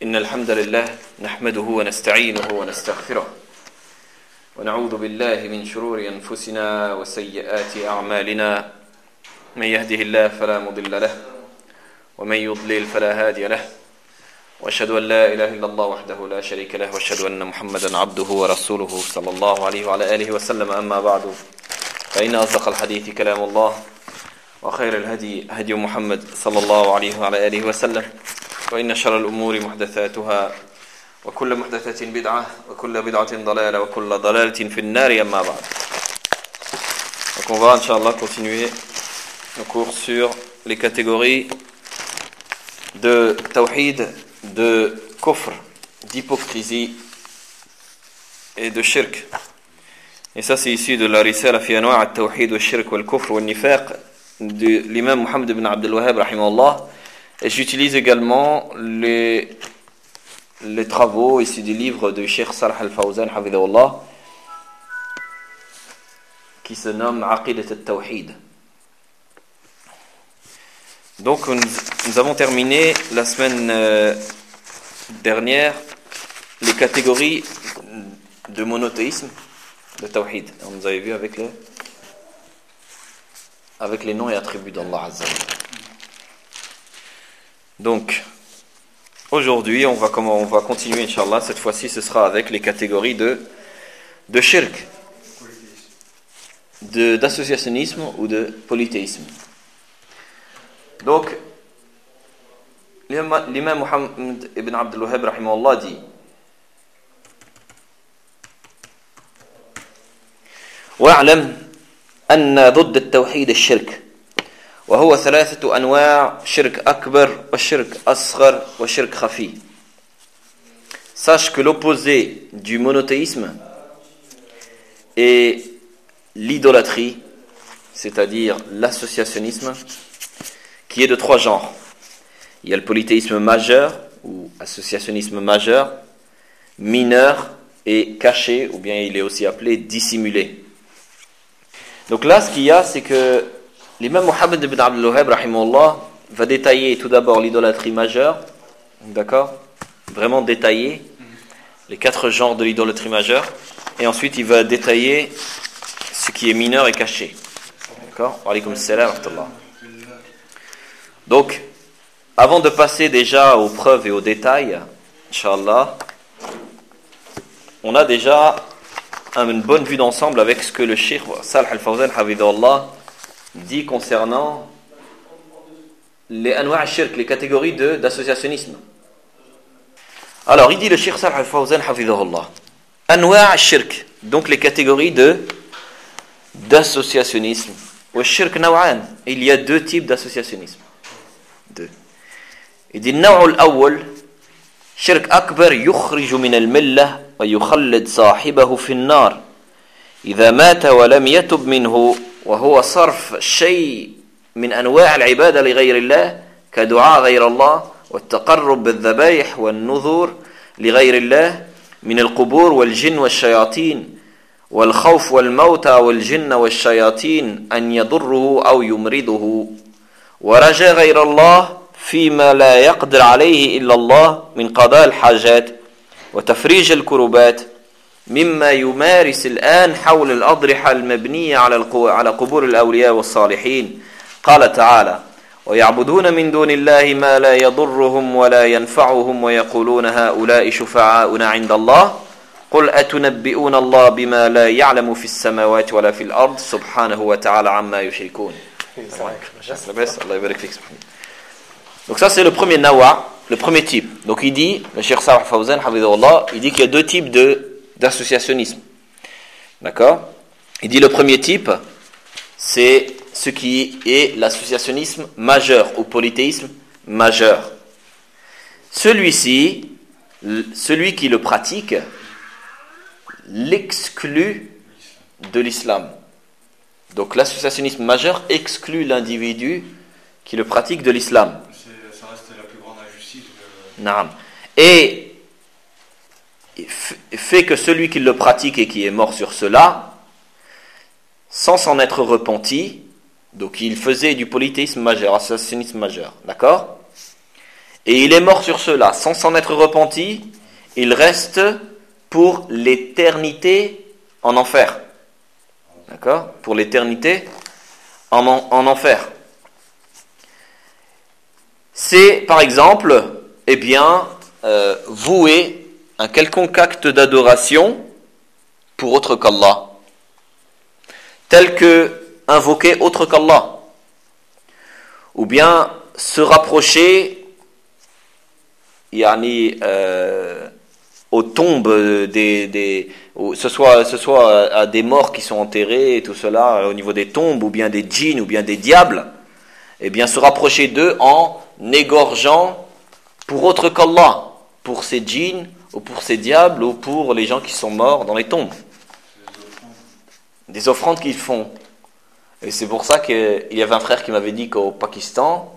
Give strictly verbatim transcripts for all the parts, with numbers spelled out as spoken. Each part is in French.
إن الحمد لله نحمده ونستعينه ونستغفره ونعوذ بالله من شرور أنفسنا وسيئات أعمالنا من يهده الله فلا مضل له ومن يضلل فلا هادي له وأشهد أن لا إله إلا الله وحده لا شريك له وأشهد أن محمدا عبده ورسوله صلى الله عليه وعلى آله وسلم أما بعد فإن أصدق الحديث كلام الله وخير الهدي هدي محمد صلى الله عليه وعلى آله وسلم وإن شر الأمور محدثاتها وكل محدثة بدعة وكل بدعة ضلالة وكل ضلالة في النار أما بعد. Donc on va Inch'Allah continuer nos cours sur les catégories de tawhid, de kufr, d'hypocrisie et de shirk. Et ça c'est issu de la risala fi anwa' at-tawhid wa shirk wal kufr wal nifaq de l'imam Muhammad ibn Abdul Wahhab rahimahullah. Et j'utilise également les, les travaux issus du livre de Cheikh Salah al-Fawzan hafidhahullah qui se nomme Aqidat al-Tawhid. Donc nous, nous avons terminé la semaine euh, dernière les catégories de monothéisme, de Tawhid. On nous avait vu avec les, avec les noms et attributs d'Allah Azza wa Jalla. Donc, aujourd'hui, on va, comment, on va continuer, Inch'Allah. Cette fois-ci, ce sera avec les catégories de, de shirk, de, d'associationnisme ou de polythéisme. Donc, l'imam Muhammad ibn Abdul Wahhab rahimahullah dit وَاعْلَمْ أَنَّ ضد التوحيد الشرك وهو ثلاثة أنواع شرك أكبر وشرك أصغر وشرك خفي. Sache que l'opposé du monothéisme est l'idolâtrie, c'est-à-dire l'associationnisme, qui est de trois genres. Il y a le polythéisme majeur ou associationnisme majeur, mineur et caché, ou bien il est aussi appelé dissimulé. Donc là, ce qu'il y a, c'est que l'imam Muhammad ibn Abdul Wahhab rahimahullah va détailler tout d'abord l'idolâtrie majeure, d'accord, vraiment détailler les quatre genres de l'idolâtrie majeure, et ensuite il va détailler ce qui est mineur et caché, d'accord. Wa alaykoum salam wa rahmatullah. Donc, avant de passer déjà aux preuves et aux détails, Inch'Allah, on a déjà une bonne vue d'ensemble avec ce que le Cheikh Salah al-Fawzan hafidhahullah dit concernant les anwa' al-shirk, les catégories de, d'associationnisme. Alors, il dit le Cheikh Salah al-Fawzan hafidhahullah, anwa' al-shirk, donc les catégories de d'associationnisme. Wa shirk naw'an, il y a deux types d'associationnisme. Deux. Il dit النوع الأول شرك أكبر يخرج من الملة ويخلد صاحبه في النار إذا مات ولم يتب منه وهو صرف شيء من أنواع العبادة لغير الله كدعاء غير الله والتقرب بالذبائح والنذور لغير الله من القبور والجن والشياطين والخوف والموتى والجن والشياطين أن يضره أو يمرضه ورجاء غير الله فيما لا يقدر عليه إلا الله من قضاء الحاجات وتفريج الكربات مما يمارس الآن حول الأضرحة المبنية على على قبور الأولياء والصالحين. قال تعالى ويعبدون من دون الله ما لا يضرهم ولا ينفعهم ويقولون هؤلاء شفعاؤنا عند الله قل أتنبئون الله بما لا يعلم في السماوات ولا في الأرض سبحانه وتعالى عما يشركون. Donc ça c'est le premier nawa, le premier type. Donc il dit, le Cheikh Salah al-Fawzan hafidhahullah, il dit qu'il y a deux types de, d'associationnisme. D'accord? Il dit le premier type, c'est ce qui est l'associationnisme majeur ou polythéisme majeur. Celui-ci, celui qui le pratique, l'exclut de l'islam. Donc l'associationnisme majeur exclut l'individu qui le pratique de l'islam. Ça reste la plus grande injustice. De... Naam. Et fait que celui qui le pratique et qui est mort sur cela, sans s'en être repenti, donc il faisait du polythéisme majeur, associationnisme majeur, d'accord? et il est mort sur cela sans s'en être repenti, il reste pour l'éternité en enfer. D'accord ? Pour l'éternité en, en, en enfer. C'est, par exemple, eh bien, euh, vouer un quelconque acte d'adoration pour autre qu'Allah, tel que invoquer autre qu'Allah, ou bien se rapprocher yani, euh, aux tombes des, des ce soit ce soit à des morts qui sont enterrés et tout cela au niveau des tombes, ou bien des djinns ou bien des diables, et bien se rapprocher d'eux en égorgeant pour autre qu'Allah, pour ces djinns ou pour ces diables ou pour les gens qui sont morts dans les tombes. Des offrandes qu'ils font. Et c'est pour ça qu'il y avait un frère qui m'avait dit qu'au Pakistan,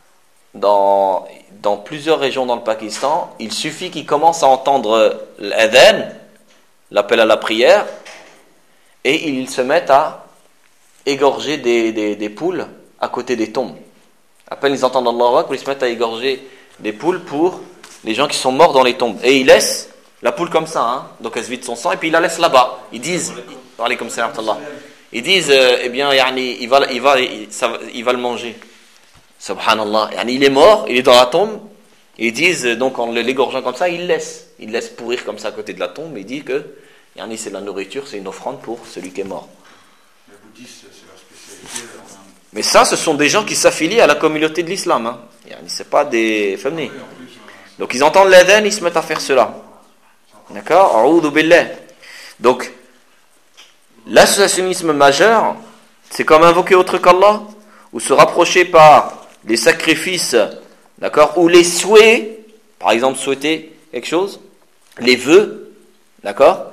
dans, dans plusieurs régions dans le Pakistan, il suffit qu'ils commencent à entendre l'adhan, l'appel à la prière, et ils se mettent à égorger des, des, des poules à côté des tombes. À peine ils entendent Allahu Akbar, ils se mettent à égorger des poules pour les gens qui sont morts dans les tombes. Et ils laissent la poule comme ça, hein, donc elle se vide son sang, et puis ils la laissent là-bas. Ils disent, alaykoum salam wa rahmatullah. Ils disent, euh, eh bien, yani, il, va, il, va, il, ça, il va le manger. Subhanallah. Yani, il est mort, il est dans la tombe. Ils disent, donc en l'égorgeant comme ça, ils laissent. Ils laissent pourrir comme ça à côté de la tombe. Et ils disent que yani, c'est de la nourriture, c'est une offrande pour celui qui est mort. Les bouddhistes, c'est leur spécialité. En... Mais ça, ce sont des gens qui s'affilient à la communauté de l'islam. Hein. Yani, c'est pas des femmes. Donc ils entendent l'adhan, ils se mettent à faire cela. D'accord ? A'oudhu billah. Donc, l'associationnisme majeur, c'est comme invoquer autre qu'Allah, ou se rapprocher par les sacrifices, d'accord, ou les souhaits, par exemple souhaiter quelque chose, les vœux, d'accord,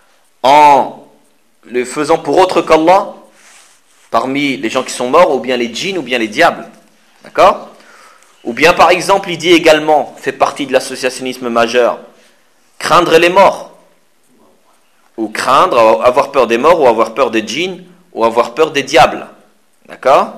en le faisant pour autre qu'Allah, parmi les gens qui sont morts, ou bien les djinns, ou bien les diables, d'accord, ou bien par exemple, il dit également, fait partie de l'associationnisme majeur, craindre les morts, ou craindre, avoir peur des morts, ou avoir peur des djinns, ou avoir peur des diables. D'accord ?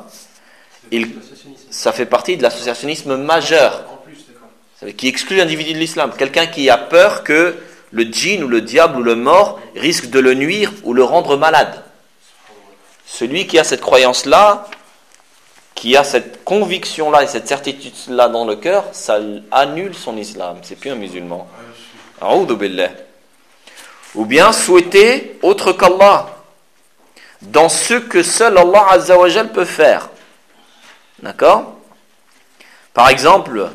Il, ça fait partie de l'associationnisme majeur, qui exclut l'individu de l'islam. Quelqu'un qui a peur que le djinn, ou le diable, ou le mort risque de le nuire ou le rendre malade. Celui qui a cette croyance-là, qui a cette conviction-là et cette certitude-là dans le cœur, ça annule son islam. C'est plus un musulman. A'oudhu billah. Ou bien souhaiter autre qu'Allah dans ce que seul Allah Azza wa Jal peut faire. D'accord ? Par exemple,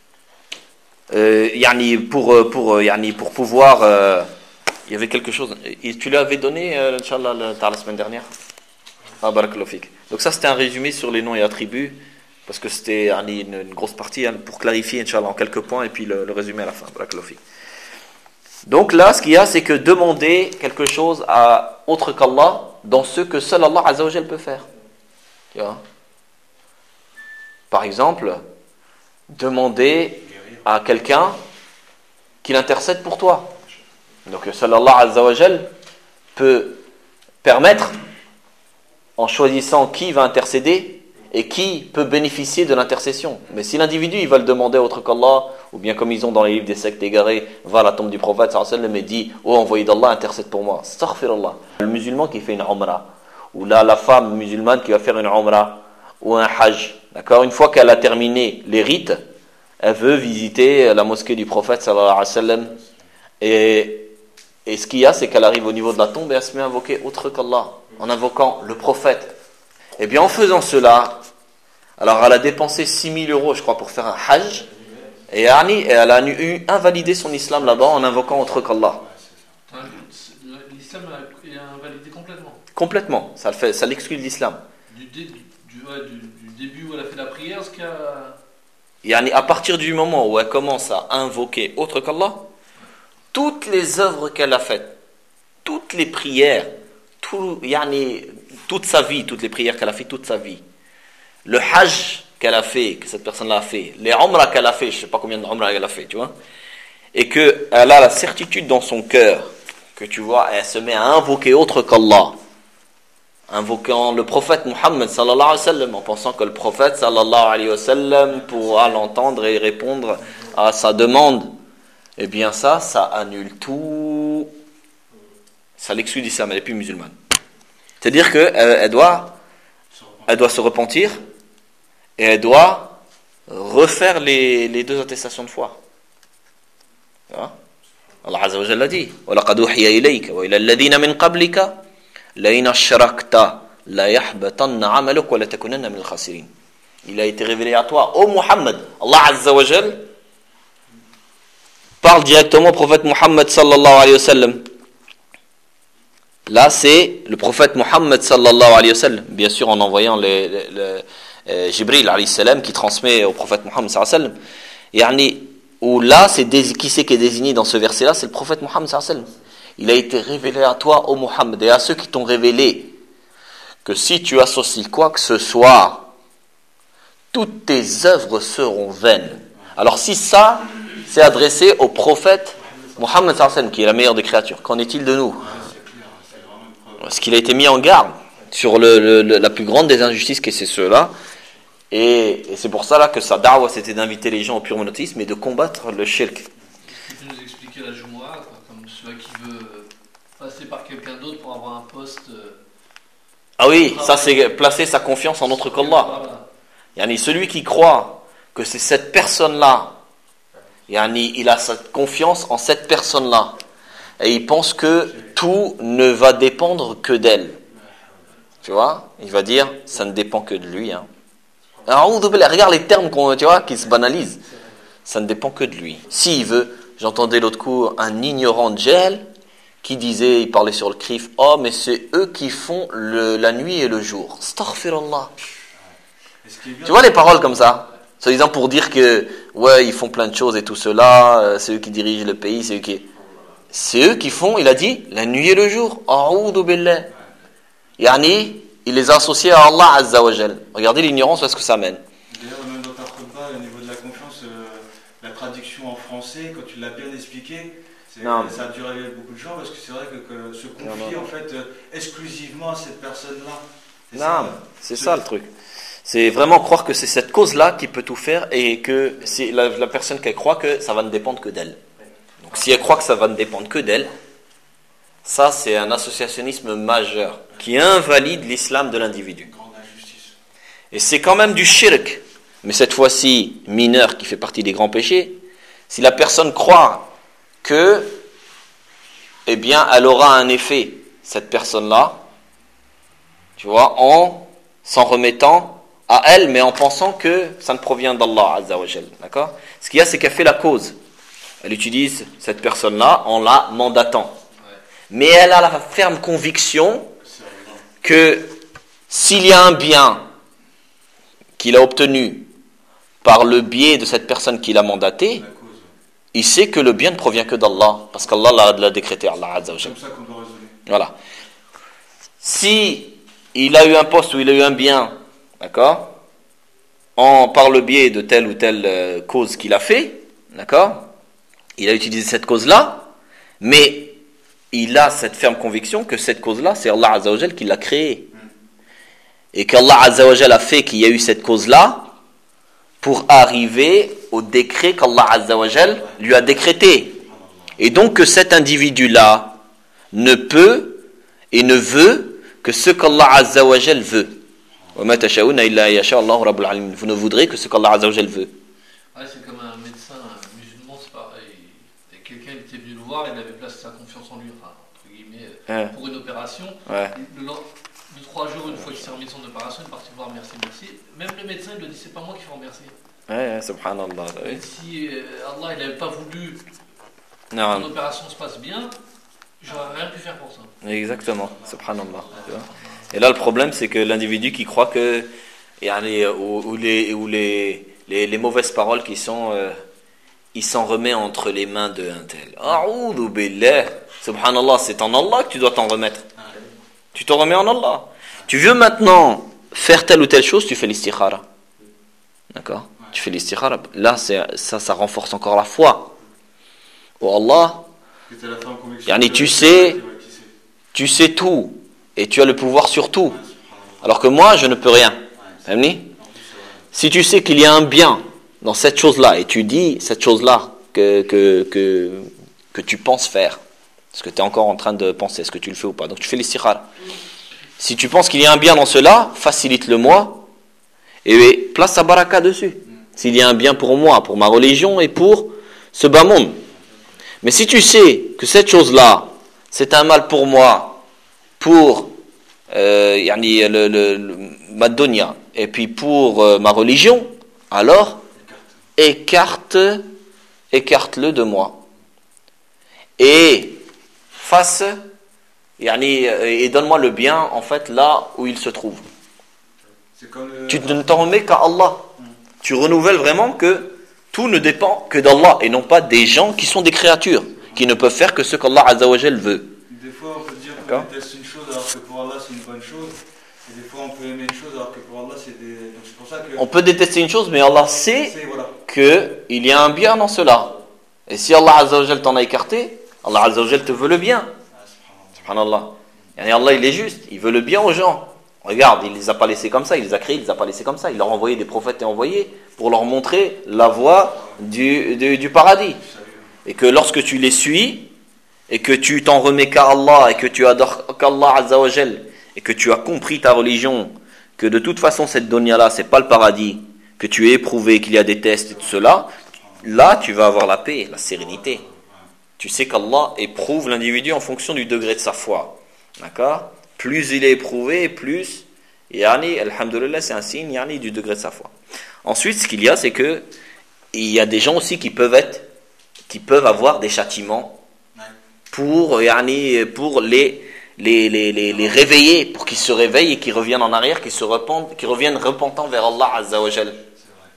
euh, yani pour, pour, yani pour pouvoir... Euh, il y avait quelque chose... Et tu lui avais donné, euh, Inch'Allah, la semaine dernière ? Ah, barakallahu fik. Donc ça, c'était un résumé sur les noms et attributs, parce que c'était yani, une, une grosse partie, hein, pour clarifier, Inch'Allah, en quelques points, et puis le, le résumé à la fin. Barakallahu fik. Donc là, ce qu'il y a, c'est que demander quelque chose à autre qu'Allah dans ce que seul Allah Azza wa Jal peut faire. Tu vois ? Par exemple, demander à quelqu'un qu'il intercède pour toi. Donc seul Allah Azza wa Jal peut permettre, en choisissant qui va intercéder et qui peut bénéficier de l'intercession. Mais si l'individu il va le demander à autre qu'Allah, ou bien comme ils ont dans les livres des sectes égarés, va à la tombe du prophète sallallahu alayhi wa sallam et dit « Oh envoyé d'Allah, intercède pour moi ». Astaghfirullah. Le musulman qui fait une umrah, ou là la femme musulmane qui va faire une umrah, ou un hajj, d'accord, une fois qu'elle a terminé les rites, elle veut visiter la mosquée du prophète sallallahu alayhi wa sallam, et, et ce qu'il y a, c'est qu'elle arrive au niveau de la tombe et elle se met à invoquer autre qu'Allah, en invoquant le prophète. Et bien en faisant cela, alors elle a dépensé six mille euros, je crois, pour faire un hajj, et elle a eu invalidé son islam là-bas en invoquant autre qu'Allah. L'islam est invalidé complètement. Complètement, ça, le fait, ça l'exclut de l'islam. Du, dé, du, ouais, du, du début où elle a fait la prière, ce qu'il y a... Yani, à partir du moment où elle commence à invoquer autre qu'Allah, toutes les œuvres qu'elle a faites, toutes les prières, tout, yani, toute sa vie, toutes les prières qu'elle a fait toute sa vie, le hajj qu'elle a fait, que cette personne-là a fait, les umrah qu'elle a fait, je ne sais pas combien de umrah elle a fait, tu vois, et qu'elle a la certitude dans son cœur, que tu vois, elle se met à invoquer autre qu'Allah, invoquant le prophète Muhammad sallallahu alayhi wa sallam, en pensant que le prophète sallallahu alayhi wa sallam pourra l'entendre et répondre à sa demande, eh bien ça, ça annule tout, ça l'exclut d'islam, elle n'est plus musulmane. C'est-à-dire qu'elle elle doit, elle doit se repentir et elle doit refaire les, les deux attestations de foi. Allah Azza wa Jalla dit وَلَقَدْ أُوحِيَ إِلَيْكَ وَإِلَى الَّذِينَ مِنْ قَبْلِكَ لَئِنْ أَشْرَكْتَ لَيَحْبَطَنَّ عَمَلُكَ وَلَتَكُونَنَّ مِنَ الْخَاسِرِينَ. Il a été révélé à toi, ô Muhammad. Allah Azza wa Jalla parle directement au prophète Muhammad sallallahu alayhi wa sallam. Là, c'est le prophète Muhammad sallallahu alayhi wa sallam, bien sûr en envoyant le, le, le euh, Jibril alayhi salam qui transmet au prophète Muhammad sallallahu alayhi wa sallam. Yani, où là, c'est dés- qui c'est qui est désigné dans ce verset-là, c'est le prophète Muhammad sallallahu alayhi wa sallam. Il a été révélé à toi, ô Muhammad, et à ceux qui t'ont révélé que si tu associes quoi que ce soit, toutes tes œuvres seront vaines. Alors si ça, c'est adressé au prophète Muhammad sallallahu alayhi wa sallam, qui est la meilleure des créatures, qu'en est-il de nous? Parce qu'il a été mis en garde sur le, le, le, la plus grande des injustices, que c'est ceux-là. Et, et c'est pour ça là, que sa da'wa, c'était d'inviter les gens au pur monothéisme et de combattre le shirk. Est-ce que tu nous expliquer la Jumu'ah, quoi, comme celui qui veut passer par quelqu'un d'autre pour avoir un poste. Euh, Ah oui, ça c'est placer sa confiance en autre qu'Allah. Voilà. Yani, celui qui croit que c'est cette personne-là, yani, il a cette confiance en cette personne-là. Et il pense que tout ne va dépendre que d'elle. Tu vois? Il va dire, ça ne dépend que de lui. Hein. Alors, regarde les termes qu'on, tu vois, qui se banalisent. Ça ne dépend que de lui. S'il veut, j'entendais l'autre coup un ignorant de Jahl qui disait, il parlait sur le crif, oh mais c'est eux qui font le, la nuit et le jour. Astaghfirullah. Tu vois les paroles comme ça? Soi-disant pour dire que, ouais, ils font plein de choses et tout cela, euh, c'est eux qui dirigent le pays, c'est eux qui... C'est eux qui font, il a dit, la nuit et le jour. A'oudou billah. Yani, il les a associés à Allah Azza wa Jal. Regardez l'ignorance, où est-ce que ça mène. D'ailleurs, même dans ta khutbah, au niveau de la confiance, euh, la traduction en français, quand tu l'as bien expliqué, c'est, ça a duré beaucoup de gens parce que c'est vrai que, que se confier en fait euh, exclusivement à cette personne-là. C'est non, ça, c'est ça le truc. C'est vraiment croire que c'est cette cause-là qui peut tout faire et que c'est la, la personne qui croit que ça va ne dépendre que d'elle. Donc si elle croit que ça va ne dépendre que d'elle, ça c'est un associationnisme majeur qui invalide l'islam de l'individu. Et c'est quand même du shirk, mais cette fois-ci mineur qui fait partie des grands péchés. Si la personne croit que, eh bien, elle aura un effet, cette personne-là, tu vois, en s'en remettant à elle, mais en pensant que ça ne provient d'Allah Azza wa Jal, d'accord? Ce qu'il y a, c'est qu'elle fait la cause. Elle utilise cette personne-là en la mandatant. Mais elle a la ferme conviction que s'il y a un bien qu'il a obtenu par le biais de cette personne qui l'a mandaté, il sait que le bien ne provient que d'Allah, parce qu'Allah l'a, l'a décrété, Allah Azza wa Jal. comme ça qu'on doit raisonner. Voilà. Si il a eu un poste ou il a eu un bien, d'accord, en, par le biais de telle ou telle euh, cause qu'il a fait, d'accord, il a utilisé cette cause-là, mais il a cette ferme conviction que cette cause-là, c'est Allah Azza wa Jal qui l'a créée. Et qu'Allah Azza wa Jal a fait qu'il y a eu cette cause-là pour arriver au décret qu'Allah Azza wa Jal lui a décrété. Et donc que cet individu-là ne peut et ne veut que ce qu'Allah Azza wa Jal veut. Vous ne voudrez que ce qu'Allah Azza wa Jal veut. Ouais, c'est comme un médecin musulman, c'est pareil. Et quelqu'un il était venu le voir, il avait placé sa confiance en lui, enfin, entre guillemets, Ouais. pour une opération. Ouais. Le, deux, trois jours, une fois qu'il s'est remis de son opération, il est parti voir merci, merci. Même le médecin, il lui a dit, c'est pas moi qui vous remercie. Ouais, subhanallah. Et si euh, Allah il n'avait pas voulu que Non. ton opération se passe bien, j'aurais rien pu faire pour ça. Exactement, subhanallah. Tu vois. Et là, le problème, c'est que l'individu qui croit que, yani, ou, ou les, ou les, les, les mauvaises paroles qui sont, euh, il s'en remet entre les mains d'un tel. A'oudou billah. Subhanallah, c'est en Allah que tu dois t'en remettre. Tu t'en remets en Allah. Tu veux maintenant faire telle ou telle chose, tu fais l'istikhara. D'accord? Tu fais l'istikhara. Là, c'est, ça, ça renforce encore la foi. Oh Allah, yani, tu sais, tu sais tout. et tu as le pouvoir sur tout. Alors que moi, je ne peux rien. Si tu sais qu'il y a un bien dans cette chose-là, et tu dis cette chose-là que, que, que, que tu penses faire, parce que tu es encore en train de penser, est-ce que tu le fais ou pas, donc tu fais l'istikhara. Si tu penses qu'il y a un bien dans cela, facilite-le-moi, et place ta baraka dessus. S'il y a un bien pour moi, pour ma religion et pour ce bas monde. Mais si tu sais que cette chose-là, c'est un mal pour moi, pour euh, yani, le, le, le, ma dunya, et puis pour euh, ma religion, alors écarte, écarte-le de moi. Et fasse, yani, et donne-moi le bien, en fait, là où il se trouve. C'est comme le... Tu ne t'en remets qu'à Allah. Hum. Tu renouvelles vraiment que tout ne dépend que d'Allah et non pas des gens qui sont des créatures, qui ne peuvent faire que ce qu'Allah Azza wa Jal veut. Des fois, on peut dire qu'on déteste une chose alors que pour Allah c'est une bonne chose. Et des fois, on peut aimer une chose alors que pour Allah c'est des... Donc, c'est pour ça que... On peut détester une chose, mais Allah sait c'est, voilà. qu'il y a un bien dans cela. Et si Allah Azza wa Jal t'en a écarté, Allah Azza wa Jal te veut le bien. Ah, subhanallah. Et Allah, il est juste, il veut le bien aux gens. Regarde, il ne les a pas laissés comme ça, il les a créés, il ne les a pas laissés comme ça. Il leur a envoyé des prophètes et envoyés pour leur montrer la voie du, du, du paradis. Et que lorsque tu les suis, et que tu t'en remets qu'à Allah, et que tu adores qu'Allah Azza wa Jal, et que tu as compris ta religion, que de toute façon cette dunya-là, c'est pas le paradis, que tu es éprouvé, qu'il y a des tests et tout cela, là tu vas avoir la paix, la sérénité. Tu sais qu'Allah éprouve l'individu en fonction du degré de sa foi. D'accord ? Plus il est éprouvé, plus, yani, alhamdoulilah, c'est un signe yani, du degré de sa foi. Ensuite, ce qu'il y a, c'est que il y a des gens aussi qui peuvent être, qui peuvent avoir des châtiments pour, yani, pour les, les, les, les, les réveiller, pour qu'ils se réveillent et qu'ils reviennent en arrière, qu'ils se repentent, qu'ils reviennent repentants vers Allah Azza wa Jal. D'accord ?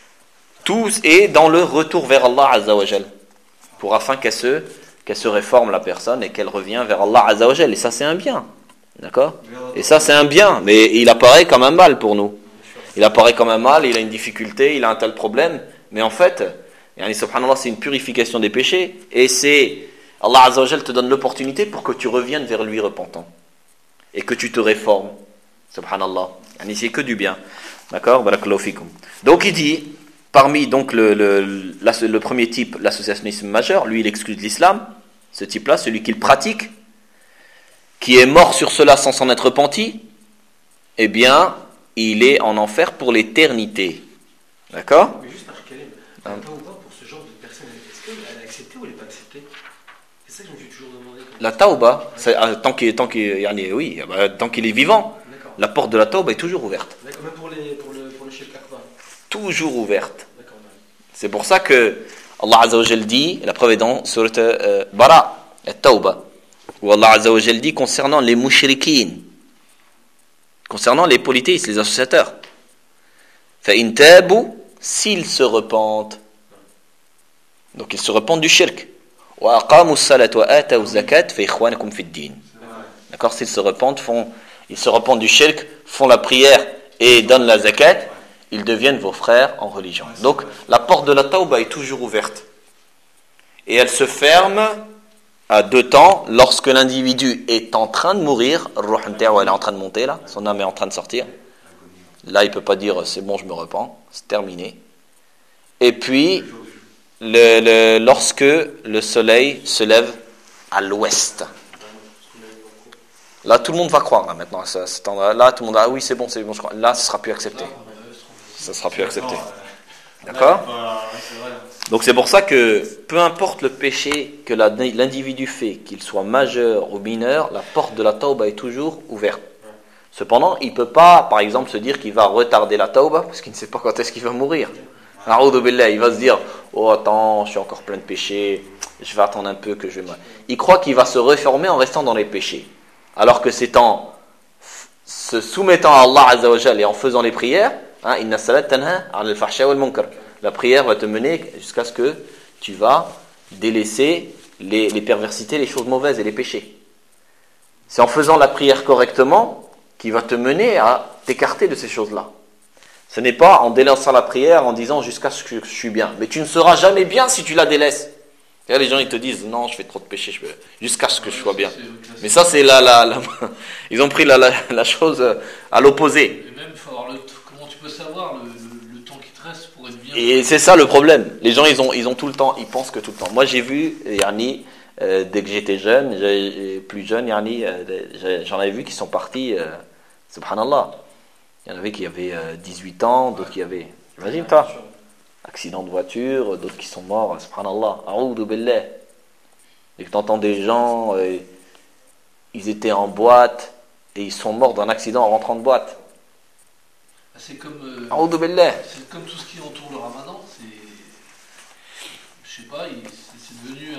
Tout est dans le retour vers Allah Azza wa Jal, pour afin qu'elle se qu'elle se réforme la personne et qu'elle revient vers Allah Azza wa Jal. Et ça c'est un bien, d'accord ? Et ça c'est un bien, mais il apparaît comme un mal pour nous. Il apparaît comme un mal, il a une difficulté, il a un tel problème, mais en fait, yani, subhanallah, c'est une purification des péchés, et c'est, Allah Azza wa Jal te donne l'opportunité pour que tu reviennes vers lui repentant, et que tu te réformes, subhanallah. Yani, c'est que du bien, d'accord ? Barakallahu fikum. Donc il dit, parmi donc le, le, le, le premier type, l'associationnisme majeur, lui il exclut de l'islam, ce type-là, celui qui le pratique, qui est mort sur cela sans s'en être repenti, eh bien, il est en enfer pour l'éternité. D'accord ? Mais juste par Karim, la tauba pour ce genre de personne, est-ce qu'elle est acceptée ou elle n'est pas acceptée ? C'est ça que je me suis toujours demandé. La tauba, c'est, tant qu'il, tant qu'il, yani, oui, bah, tant qu'il est vivant, d'accord. La porte de la tauba est toujours ouverte. D'accord, même pour, les, pour le, pour le shirk akbar. Toujours ouverte. D'accord, c'est pour ça que Allah Azza wa Jal dit, la preuve est dans surat euh, Bara, At-Tawba, où Allah Azza wa Jal dit concernant les mushrikeen, concernant les polythéistes, les associateurs, فَإِن تَابُوا, s'ils se repentent, donc ils se repentent du shirk, وَأَقَامُوا الصَّلَاةَ وَآتَوُا الزَّكَاةَ فَإِخْوَانُكُمْ فِي الدِّينِ. D'accord, s'ils se repentent, font, ils se repentent du shirk, font la prière et donnent la zakat, ils deviennent vos frères en religion. Donc, la porte de la tauba est toujours ouverte. Et elle se ferme à deux temps, lorsque l'individu est en train de mourir, ruh elle est en train de monter là, son âme est en train de sortir. Là, il ne peut pas dire c'est bon, je me repens, c'est terminé. Et puis, le, le, lorsque le soleil se lève à l'ouest. Là, tout le monde va croire là, maintenant. Ça, là, tout le monde a ah oui, c'est bon, c'est bon, je crois. Là, ce ne sera plus accepté. Ça ne sera plus accepté. D'accord ? Donc c'est pour ça que peu importe le péché que la, l'individu fait, qu'il soit majeur ou mineur, la porte de la tauba est toujours ouverte. Cependant, il ne peut pas, par exemple, se dire qu'il va retarder la tauba parce qu'il ne sait pas quand est-ce qu'il va mourir. A'oudhu billah, il va se dire oh attends, je suis encore plein de péchés, je vais attendre un peu que je me... Il croit qu'il va se réformer en restant dans les péchés. Alors que c'est en se soumettant à Allah Azza wa Jal et en faisant les prières, hein, inna salat tanha 'anil fahsha wal munkar. La prière va te mener jusqu'à ce que tu vas délaisser les, les perversités, les choses mauvaises et les péchés. C'est en faisant la prière correctement qui va te mener à t'écarter de ces choses-là. Ce n'est pas en délaissant la prière, en disant jusqu'à ce que je suis bien. Mais tu ne seras jamais bien si tu la délaisses. Et là, les gens, ils te disent, non, je fais trop de péché, je peux... jusqu'à ce que je sois bien. Mais ça, c'est la, la, la... Ils ont pris la, la, la chose à l'opposé. Et même, faut avoir le... comment tu peux savoir le, le, le temps qui te reste pour être bien. Et c'est ça le problème. Les gens, ils ont, ils ont tout le temps, ils pensent que tout le temps. Moi, j'ai vu, Yani, euh, dès que j'étais jeune, j'ai, plus jeune, Yani, euh, j'en avais vu qui sont partis, euh, subhanallah. Il y en avait qui avaient euh, dix-huit ans, d'autres qui avaient, imagine toi, accident de voiture, d'autres qui sont morts, subhanallah. A'oudou billah. Et que tu entends des gens, euh, ils étaient en boîte et ils sont morts d'un accident en rentrant de boîte. C'est comme, euh, c'est comme tout ce qui entoure le ramadan, c'est, je sais pas, il, c'est, c'est devenu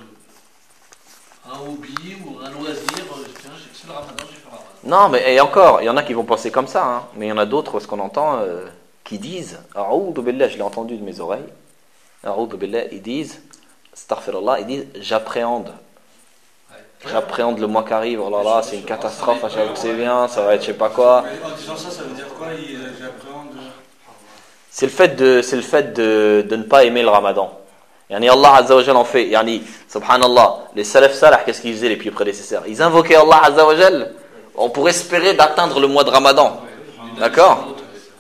un, un hobby ou un loisir. Tiens, c'est le ramadan, j'ai fait le ramadan. Non, mais et encore, il y en a qui vont penser comme ça, hein, mais il y en a d'autres, ce qu'on entend, euh, qui disent, A'oudou billah, je l'ai entendu de mes oreilles, A'oudou billah, ils disent, astaghfirullah, ils disent, j'appréhende. J'appréhende le mois qui arrive, oh là là, c'est une catastrophe, à chaque fois que c'est bien, ça va être je sais pas quoi. Mais en disant ça, ça veut dire quoi? J'appréhende. C'est le fait de, c'est le fait de, de ne pas aimer le ramadan. Yani Allah Azza wa Jal en fait, yani, subhanallah, les salaf salih, qu'est-ce qu'ils faisaient les pieux prédécesseurs? Ils invoquaient Allah Azza wa Jal pour espérer d'atteindre le mois de ramadan. D'accord?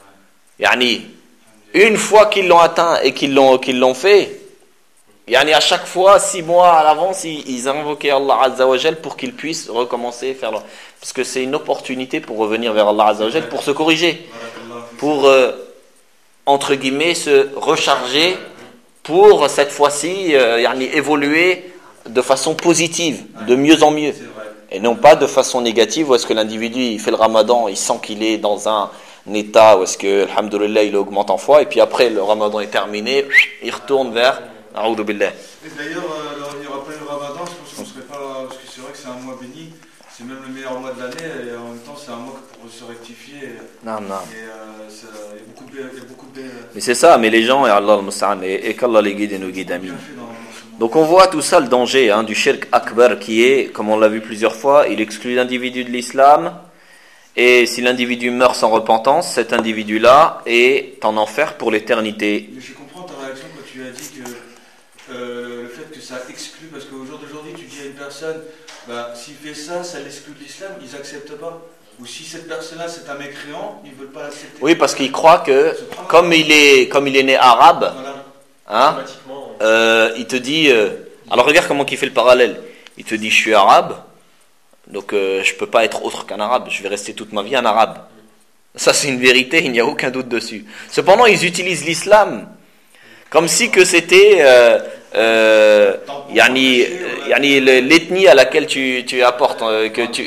Yani, une fois qu'ils l'ont atteint et qu'ils l'ont, qu'ils l'ont fait, Yani à chaque fois, six mois à l'avance, ils, ils invoquaient Allah Azza wa Jal pour qu'ils puissent recommencer, faire leur... parce que c'est une opportunité pour revenir vers Allah Azza wa Jal, pour se corriger, pour, euh, entre guillemets, se recharger, pour cette fois-ci, euh, yani, évoluer de façon positive, de mieux en mieux, et non pas de façon négative, où est-ce que l'individu, il fait le ramadan, il sent qu'il est dans un état où est-ce que, alhamdoulilah, il augmente en foi, et puis après, le ramadan est terminé, il retourne vers... A'oudou billah. Et d'ailleurs, euh, il n'y aura pas eu le ramadan, je pense qu'on serait pas. Parce que c'est vrai que c'est un mois béni, c'est même le meilleur mois de l'année, et en même temps, c'est un mois pour se rectifier. Non, non. Et euh, ça, il y a beaucoup de. Il y a beaucoup de mais c'est ça, mais les gens, et Allah al-Musta'an, et, et qu'Allah les guide et nous guide, amin. Donc on voit tout ça, le danger hein, du shirk akbar qui est, comme on l'a vu plusieurs fois, il exclut l'individu de l'islam, et si l'individu meurt sans repentance, cet individu-là est en enfer pour l'éternité. Mais je comprends ta réaction quand tu as dit que. Euh, le fait que ça exclut, parce qu'au jour d'aujourd'hui, tu dis à une personne, bah, s'il fait ça, ça l'exclut de l'islam, ils n'acceptent pas. Ou si cette personne-là, c'est un mécréant, ils ne veulent pas l'accepter. Oui, parce qu'ils croient que, comme il est, comme il est né arabe, voilà. hein, euh, il te dit, euh, alors regarde comment il fait le parallèle. Il te dit, je suis arabe, donc euh, je ne peux pas être autre qu'un arabe, je vais rester toute ma vie un arabe. Ça, c'est une vérité, il n'y a aucun doute dessus. Cependant, ils utilisent l'islam comme si que c'était euh, euh, yani, yani, l'ethnie à laquelle tu, tu apportes euh, que tu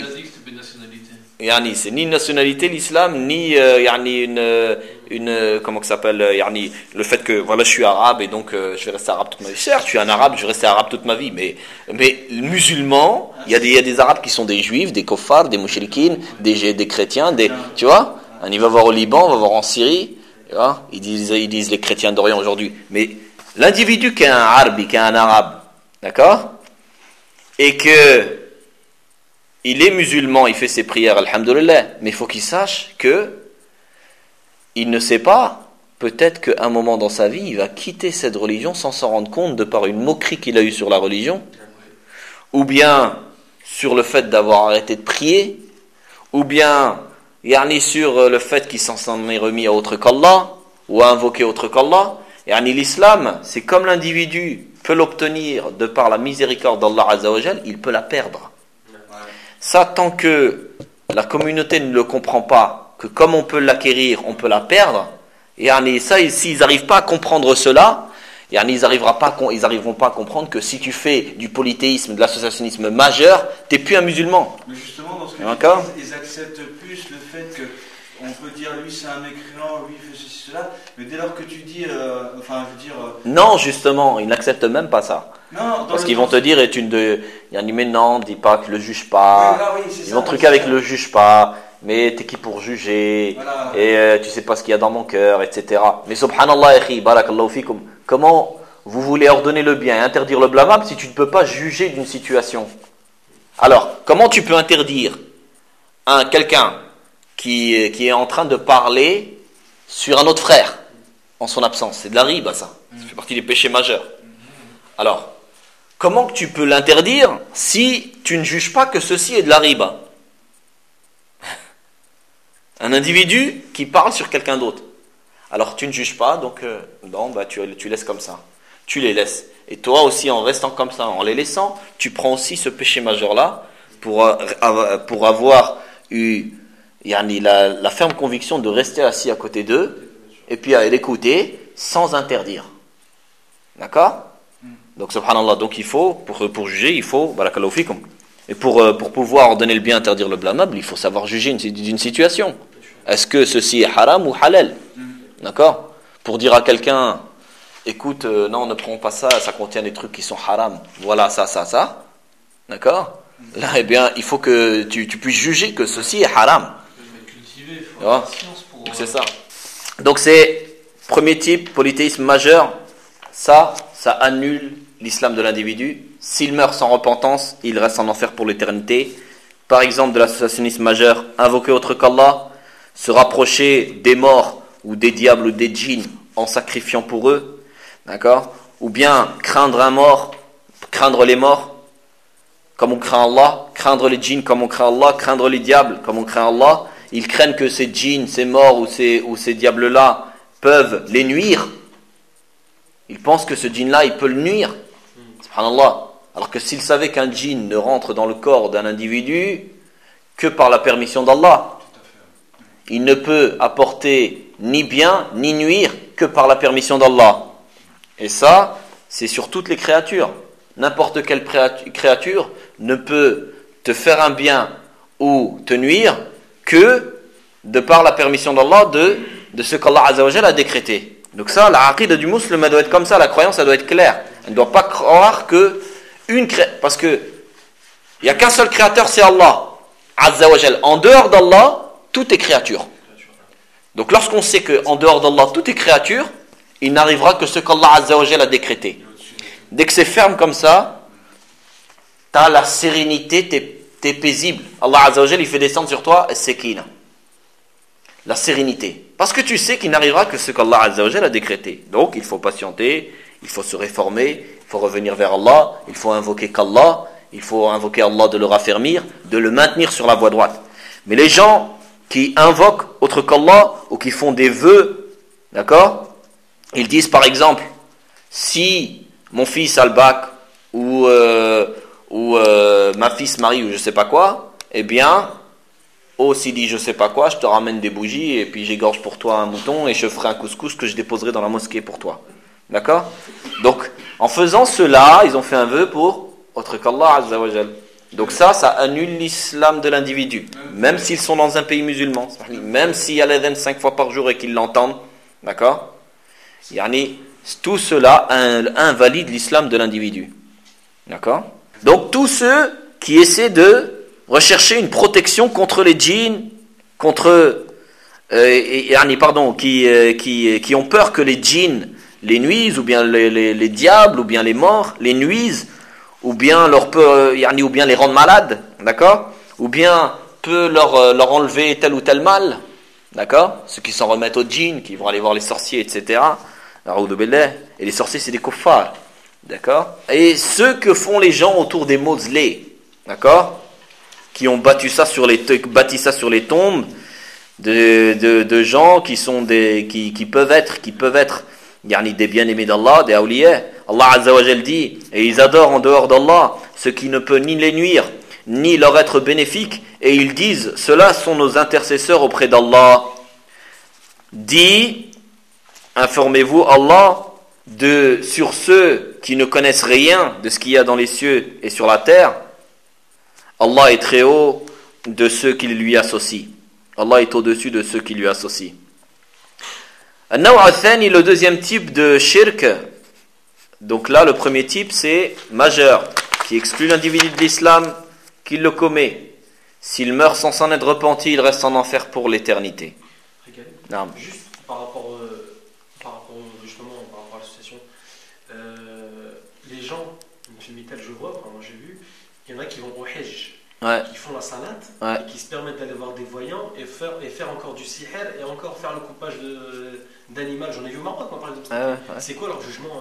yani, c'est ni une nationalité l'islam ni euh, yani, une, une comment que ça s'appelle yani, le fait que voilà je suis arabe et donc euh, je vais rester arabe toute ma vie. Certes je suis un arabe, je vais rester arabe toute ma vie, mais mais musulmans, il y a des il y a des arabes qui sont des juifs, des kofars, des mouchrikines, des des chrétiens, des tu vois, on y va voir au Liban, on va voir en Syrie. Ils disent, ils disent les chrétiens d'Orient aujourd'hui. Mais l'individu qui est un arabe, qui est un arabe, d'accord, et que il est musulman, il fait ses prières, alhamdoulilah, mais il faut qu'il sache que il ne sait pas, peut-être qu'à un moment dans sa vie, il va quitter cette religion sans s'en rendre compte de par une moquerie qu'il a eue sur la religion, ou bien sur le fait d'avoir arrêté de prier, ou bien Yani sur le fait qu'il s'en est remis à autre qu'Allah, ou à invoquer autre qu'Allah. Yani l'islam, c'est comme l'individu peut l'obtenir de par la miséricorde d'Allah Azza wa Jal, il peut la perdre. Ça, tant que la communauté ne le comprend pas, que comme on peut l'acquérir, on peut la perdre, yani ça, s'ils n'arrivent pas à comprendre cela, yani ils n'arriveront pas, pas à comprendre que si tu fais du polythéisme, de l'associationnisme majeur, tu n'es plus un musulman. Mais justement, dans ce cas, ils, ils acceptent plus le fait qu'on peut dire lui c'est un mécréant, lui il fait ceci, cela, mais dès lors que tu dis, euh, enfin je veux dire... Euh... Non, justement, ils n'acceptent même pas ça. Non, parce qu'ils vont te dire, est une de... Yani, mais non, dis pas que le juge pas. Oui, là, oui, ils ça, vont truquer avec le juge pas. Mais t'es qui pour juger, voilà. Et euh, tu sais pas ce qu'il y a dans mon cœur, et cetera. Mais subhanallah, akhi, barakallahu fikum, comment vous voulez ordonner le bien et interdire le blâmable si tu ne peux pas juger d'une situation? Alors, comment tu peux interdire un quelqu'un qui, qui est en train de parler sur un autre frère en son absence? C'est de la riba, ça. Ça fait partie des péchés majeurs. Alors, comment tu peux l'interdire si tu ne juges pas que ceci est de la riba? Un individu qui parle sur quelqu'un d'autre. Alors tu ne juges pas, donc euh, non, bah, tu, tu laisses comme ça. Tu les laisses. Et toi aussi, en restant comme ça, en les laissant, tu prends aussi ce péché majeur-là pour, pour avoir eu yani, la, la ferme conviction de rester assis à côté d'eux et puis à l'écouter sans interdire. D'accord? Donc, subhanallah, donc il faut, pour, pour juger, il faut, barakallahu fikum. Et pour, pour pouvoir ordonner le bien, interdire le blâmable, il faut savoir juger une, d'une situation. Est-ce que ceci est haram ou halal? D'accord? Pour dire à quelqu'un, écoute, euh, non, ne prends pas ça, ça contient des trucs qui sont haram. Voilà, ça, ça, ça. D'accord? Là, eh bien, il faut que tu, tu puisses juger que ceci est haram. Cultiver, il faut avoir la science pour... C'est ça. Donc, c'est premier type, polythéisme majeur. Ça, ça annule l'islam de l'individu. S'il meurt sans repentance, il reste en enfer pour l'éternité. Par exemple, de l'associationnisme majeur, invoquer autre qu'Allah, se rapprocher des morts ou des diables ou des djinns en sacrifiant pour eux, d'accord? Ou bien craindre un mort, craindre les morts, comme on craint Allah, craindre les djinns comme on craint Allah, craindre les diables comme on craint Allah. Ils craignent que ces djinns, ces morts ou ces, ou ces diables-là peuvent les nuire. Ils pensent que ce djinn-là, il peut le nuire. Subhanallah. Alors que s'ils savaient qu'un djinn ne rentre dans le corps d'un individu que par la permission d'Allah, il ne peut apporter ni bien ni nuire que par la permission d'Allah. Et ça, c'est sur toutes les créatures. N'importe quelle créature ne peut te faire un bien ou te nuire que de par la permission d'Allah de, de ce qu'Allah Azza wa Jalla a décrété. Donc ça, la aqida du musulman doit être comme ça, la croyance, elle doit être claire. Elle ne doit pas croire que une cré... parce que il n'y a qu'un seul créateur, c'est Allah Azza wa Jalla. En dehors d'Allah, tout est créature. Donc lorsqu'on sait qu'en dehors d'Allah, tout est créature, il n'arrivera que ce qu'Allah Azza wa Jalla a décrété. Dès que c'est ferme comme ça, tu as la sérénité, tu es paisible. Allah Azza wa Jalla, il fait descendre sur toi as-sakina. La sérénité. Parce que tu sais qu'il n'arrivera que ce qu'Allah Azza wa Jalla a décrété. Donc il faut patienter, il faut se réformer, il faut revenir vers Allah, il faut invoquer qu'Allah, il faut invoquer Allah de le raffermir, de le maintenir sur la voie droite. Mais les gens qui invoquent autre qu'Allah ou qui font des vœux, d'accord? Ils disent par exemple, si mon fils a le bac ou, euh, ou euh, ma fille se marie ou je sais pas quoi, eh bien, oh s'il dit je sais pas quoi, je te ramène des bougies et puis j'égorge pour toi un mouton et je ferai un couscous que je déposerai dans la mosquée pour toi. D'accord? Donc, en faisant cela, ils ont fait un vœu pour autre qu'Allah Azza wa Jal. Donc ça, ça annule l'islam de l'individu. Même s'ils sont dans un pays musulman, même s'il y a l'adhan cinq fois par jour et qu'ils l'entendent, d'accord? Yani, tout cela invalide l'islam de l'individu. D'accord? Donc tous ceux qui essaient de rechercher une protection contre les djinns, contre, euh, yani, pardon, qui, euh, qui, qui ont peur que les djinns les nuisent, ou bien les, les, les diables, ou bien les morts les nuisent, ou bien leur peut, yani, ou bien les rendre malades, d'accord? Ou bien peut leur, leur enlever tel ou tel mal, d'accord? Ceux qui s'en remettent aux djinns, qui vont aller voir les sorciers, et cetera. Et les sorciers, c'est des kuffars, d'accord? Et ceux que font les gens autour des mausolées, d'accord? Qui ont battu ça sur les, bâti ça sur les tombes de, de, de gens qui sont des, qui, qui peuvent être, qui peuvent être, yani des bien-aimés d'Allah, des awliya. Allah Azza wa Jal dit, et ils adorent en dehors d'Allah ce qui ne peut ni les nuire, ni leur être bénéfique, et ils disent, ceux-là sont nos intercesseurs auprès d'Allah. Dit, informez-vous, Allah, de, sur ceux qui ne connaissent rien de ce qu'il y a dans les cieux et sur la terre. Allah est très haut de ceux qui lui associent. Allah est au-dessus de ceux qui lui associent. Le deuxième type de shirk, donc là le premier type c'est majeur, qui exclut l'individu de l'islam, qui le commet. S'il meurt sans s'en être repenti, il reste en enfer pour l'éternité. Non. Juste par rapport, euh, par rapport justement par rapport à l'association, euh, les gens, tel je vois, moi j'ai vu, il y en a qui vont au Hajj. Ouais. Qui font la salade, ouais. Et qui se permettent d'aller voir des voyants et faire, et faire encore du sihr et encore faire le coupage de, d'animal. J'en ai vu au Maroc, moi, par exemple. Ah ouais, ouais. C'est quoi leur jugement, eux?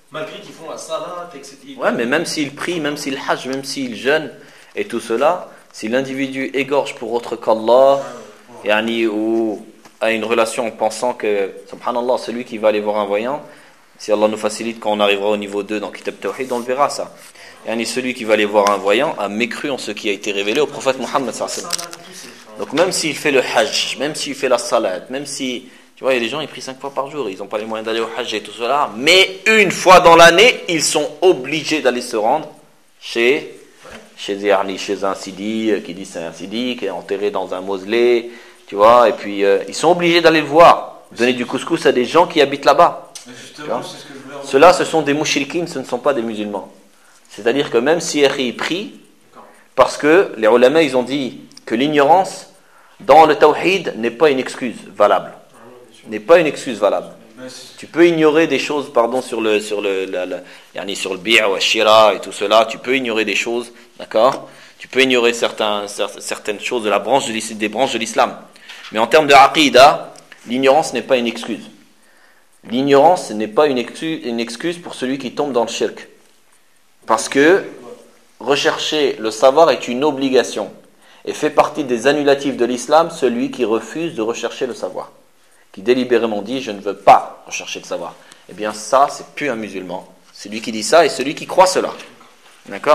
Malgré qu'ils font la salat, et cetera. Ouais, mais même s'il prie, même s'il hajj, même s'il jeûne et tout cela, si l'individu égorge pour autre qu'Allah, yani, ou a une relation en pensant que, subhanallah, celui qui va aller voir un voyant, si Allah nous facilite quand on arrivera au niveau deux dans Kitab Tawhid, on le verra ça. Yani, celui qui va aller voir un voyant a mécru en ce qui a été révélé au prophète Mohammed sallallahu alayhi wa sallam. Donc même s'il fait le hajj, même s'il fait la salat, même si, tu vois, il y a des gens, ils prient cinq fois par jour, ils n'ont pas les moyens d'aller au hajj et tout cela, mais une fois dans l'année, ils sont obligés d'aller se rendre chez, chez, chez un sidi, qui dit c'est un sidi, qui est enterré dans un mausolée, tu vois, et puis euh, ils sont obligés d'aller le voir, donner du couscous à des gens qui habitent là-bas. Justement, c'est ce que je voulais remarquer. Ceux-là, ce sont des mouchriquins, ce ne sont pas des musulmans. C'est-à-dire que même si il prie, parce que les ulama, ils ont dit que l'ignorance dans le tawhid n'est pas une excuse valable. N'est pas une excuse valable. Tu peux ignorer des choses, pardon, sur le sur le la, la, yani sur le bi' ou le shira et tout cela. Tu peux ignorer des choses, d'accord. Tu peux ignorer certains, certaines choses de la branche de, des branches de l'islam. Mais en termes de aqida, l'ignorance n'est pas une excuse. L'ignorance n'est pas une excuse, une excuse pour celui qui tombe dans le shirk. Parce que rechercher le savoir est une obligation et fait partie des annulatifs de l'islam celui qui refuse de rechercher le savoir, qui délibérément dit je ne veux pas rechercher le savoir. Eh bien ça, c'est plus un musulman. C'est lui qui dit ça et celui qui croit cela. D'accord ?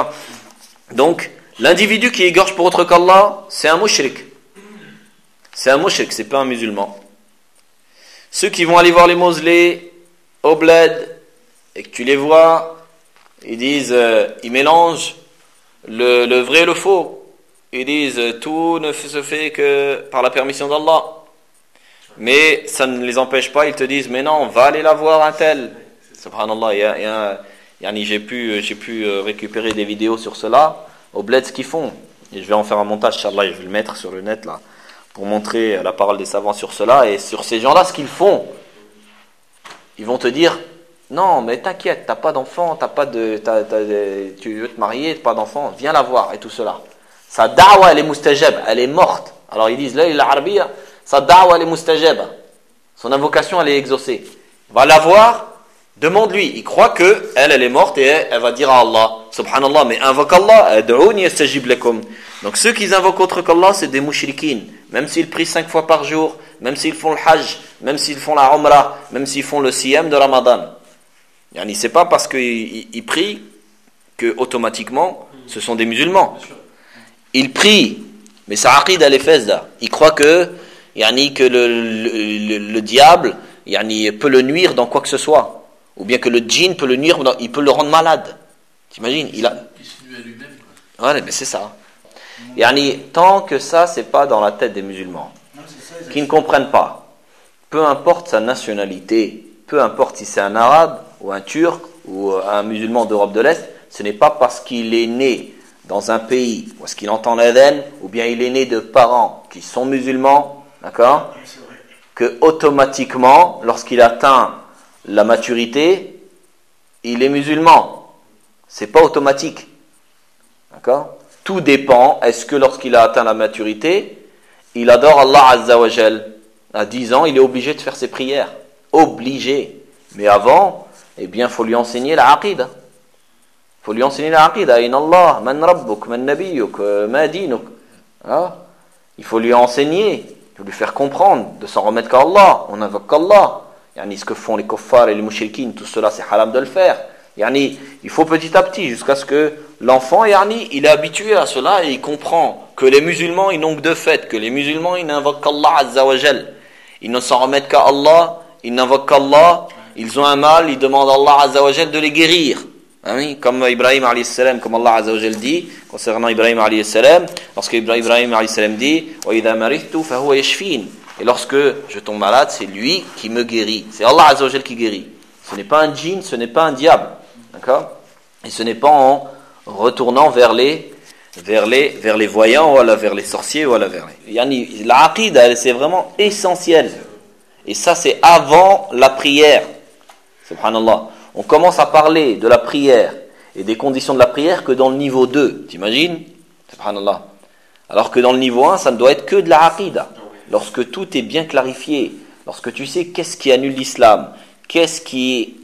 Donc, l'individu qui égorge pour autre qu'Allah, c'est un mushrik. C'est un mushrik, c'est pas un musulman. Ceux qui vont aller voir les mausolées au bled et que tu les vois, ils disent, euh, ils mélangent le, le vrai et le faux. Ils disent tout ne se fait que par la permission d'Allah. Mais ça ne les empêche pas, ils te disent mais non, va aller la voir un tel. Subhanallah, il y a, il y a, il y a, j'ai pu, j'ai pu récupérer des vidéos sur cela, au bled ce qu'ils font. Et je vais en faire un montage, Inch'Allah, et je vais le mettre sur le net là, pour montrer la parole des savants sur cela. Et sur ces gens-là, ce qu'ils font, ils vont te dire non, mais t'inquiète, t'as pas d'enfant, t'as pas de, t'as, t'as, tu veux te marier, t'as pas d'enfant, viens la voir et tout cela. Sa da'wa, elle est mustajab, elle est morte. Alors ils disent, là, il arabiya, sa da'wa, elle est mustajab. Son invocation, elle est exaucée. Va la voir, demande-lui. Il croit que elle, elle est morte et elle, elle va dire à Allah, subhanallah, mais invoque Allah, ad'ouni astajib lakum. Donc ceux qui invoquent autre qu'Allah, c'est des mouchriquins. Même s'ils prient cinq fois par jour, même s'ils font le hajj, même s'ils font la umrah, même s'ils font le siyam de Ramadan. Yani, c'est pas parce qu'ils ils prient que automatiquement, ce sont des musulmans. Il prie, mais sa aqida elle est fezda. Il croit que, yani, que le, le, le, le diable yani, peut le nuire dans quoi que ce soit. Ou bien que le djinn peut le nuire, il peut le rendre malade. T'imagines ? Il a... Il se nuit à lui-même. Quoi. Ouais, mais c'est ça. Yani, tant que ça, c'est pas dans la tête des musulmans, non, ça, qui ne comprennent pas. Peu importe sa nationalité, peu importe si c'est un arabe, ou un turc, ou un musulman d'Europe de l'Est, ce n'est pas parce qu'il est né dans un pays où est-ce qu'il entend l'adhan, ou bien il est né de parents qui sont musulmans, d'accord, que automatiquement, lorsqu'il atteint la maturité, il est musulman. C'est pas automatique, d'accord. Tout dépend. Est-ce que lorsqu'il a atteint la maturité, il adore Allah Azza wa Jal? À dix ans, il est obligé de faire ses prières, obligé. Mais avant, eh bien, faut lui enseigner la aqida. Il faut lui enseigner la aqida. Aïn Allah, man rabbuk, man nabiyyuk, ma dinuk. Il faut lui enseigner, il faut lui faire comprendre, de s'en remettre qu'à Allah. On invoque qu'Allah. Yani, ce que font les kuffars et les mouchriquins, tout cela, c'est haram de le faire. Yani, il faut petit à petit, jusqu'à ce que l'enfant, yani, il est habitué à cela et il comprend que les musulmans, ils n'ont que deux faits, que les musulmans, ils n'invoquent qu'Allah Azza wa Jal. Ils ne s'en remettent qu'à Allah, ils n'invoquent qu'Allah, ils ont un mal, ils demandent à Allah Azza wa Jal de les guérir. Hein, comme Ibrahim alayhi salam, comme Allah Azza wa Jal dit concernant Ibrahim alayhi salam, lorsque Ibrahim alayhi salam dit wa idha maridtu fa huwa yashfin, et lorsque je tombe malade, c'est lui qui me guérit. C'est Allah Azza wa Jal qui guérit. Ce n'est pas un djinn, ce n'est pas un diable. D'accord? Et ce n'est pas en retournant vers les vers les vers les voyants, voilà, vers les sorciers, voilà, vers les. Yani, la aqida, c'est vraiment essentiel. Et ça, c'est avant la prière. Subhanallah. On commence à parler de la prière et des conditions de la prière que dans le niveau deux. T'imagines? Subhanallah. Alors que dans le niveau un, ça ne doit être que de la aqida. Lorsque tout est bien clarifié, lorsque tu sais qu'est-ce qui annule l'islam, qu'est-ce qui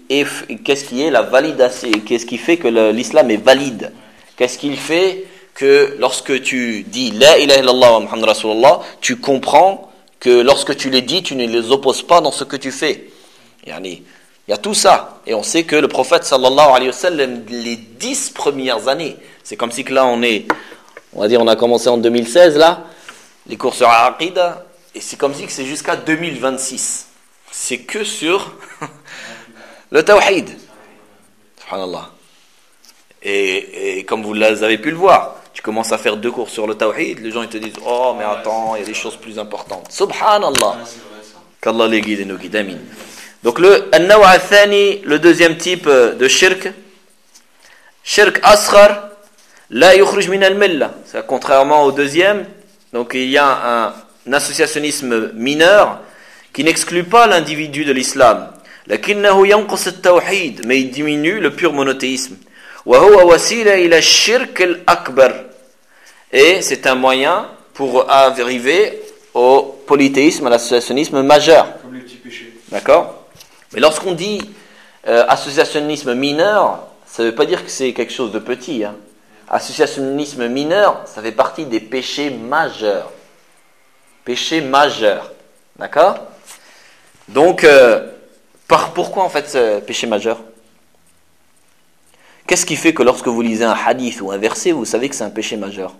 est, qu'est-ce qui est la validation, qu'est-ce qui fait que le, l'islam est valide? Qu'est-ce qu'il fait que lorsque tu dis La ilaha illallah wa Muhammad Rasulullah, tu comprends que lorsque tu les dis, tu ne les opposes pas dans ce que tu fais. Yani, il y a tout ça. Et on sait que le prophète sallallahu alayhi wa sallam, les dix premières années, c'est comme si que là on est, on va dire on a commencé en deux mille seize là, les cours sur Aqida, et c'est comme si que c'est jusqu'à deux mille vingt-six. C'est que sur le tawhid. Subhanallah. Et, et comme vous avez pu le voir, tu commences à faire deux cours sur le tawhid, les gens ils te disent oh mais attends, il y a des choses plus importantes. Subhanallah. Qu'Allah les guide et nous guide. Amin. Donc le an-naw' ath-thani, le deuxième type de shirk, shirk asghar, la yukhruj min al-millah. C'est contrairement au deuxième. Donc il y a un, un associationnisme mineur qui n'exclut pas l'individu de l'islam. Lakinnahu yanqus at-tawhid, mais il diminue le pur monothéisme. Wa huwa wasila ila ash-shirk al-akbar. Et c'est un moyen pour arriver au polythéisme, à l'associationnisme majeur. Comme les petits péchés. D'accord? Mais lorsqu'on dit euh, associationnisme mineur, ça ne veut pas dire que c'est quelque chose de petit. Hein. Associationnisme mineur, ça fait partie des péchés majeurs. Péchés majeurs. D'accord? Donc, euh, par, pourquoi en fait ce péché majeur? Qu'est-ce qui fait que lorsque vous lisez un hadith ou un verset, vous savez que c'est un péché majeur?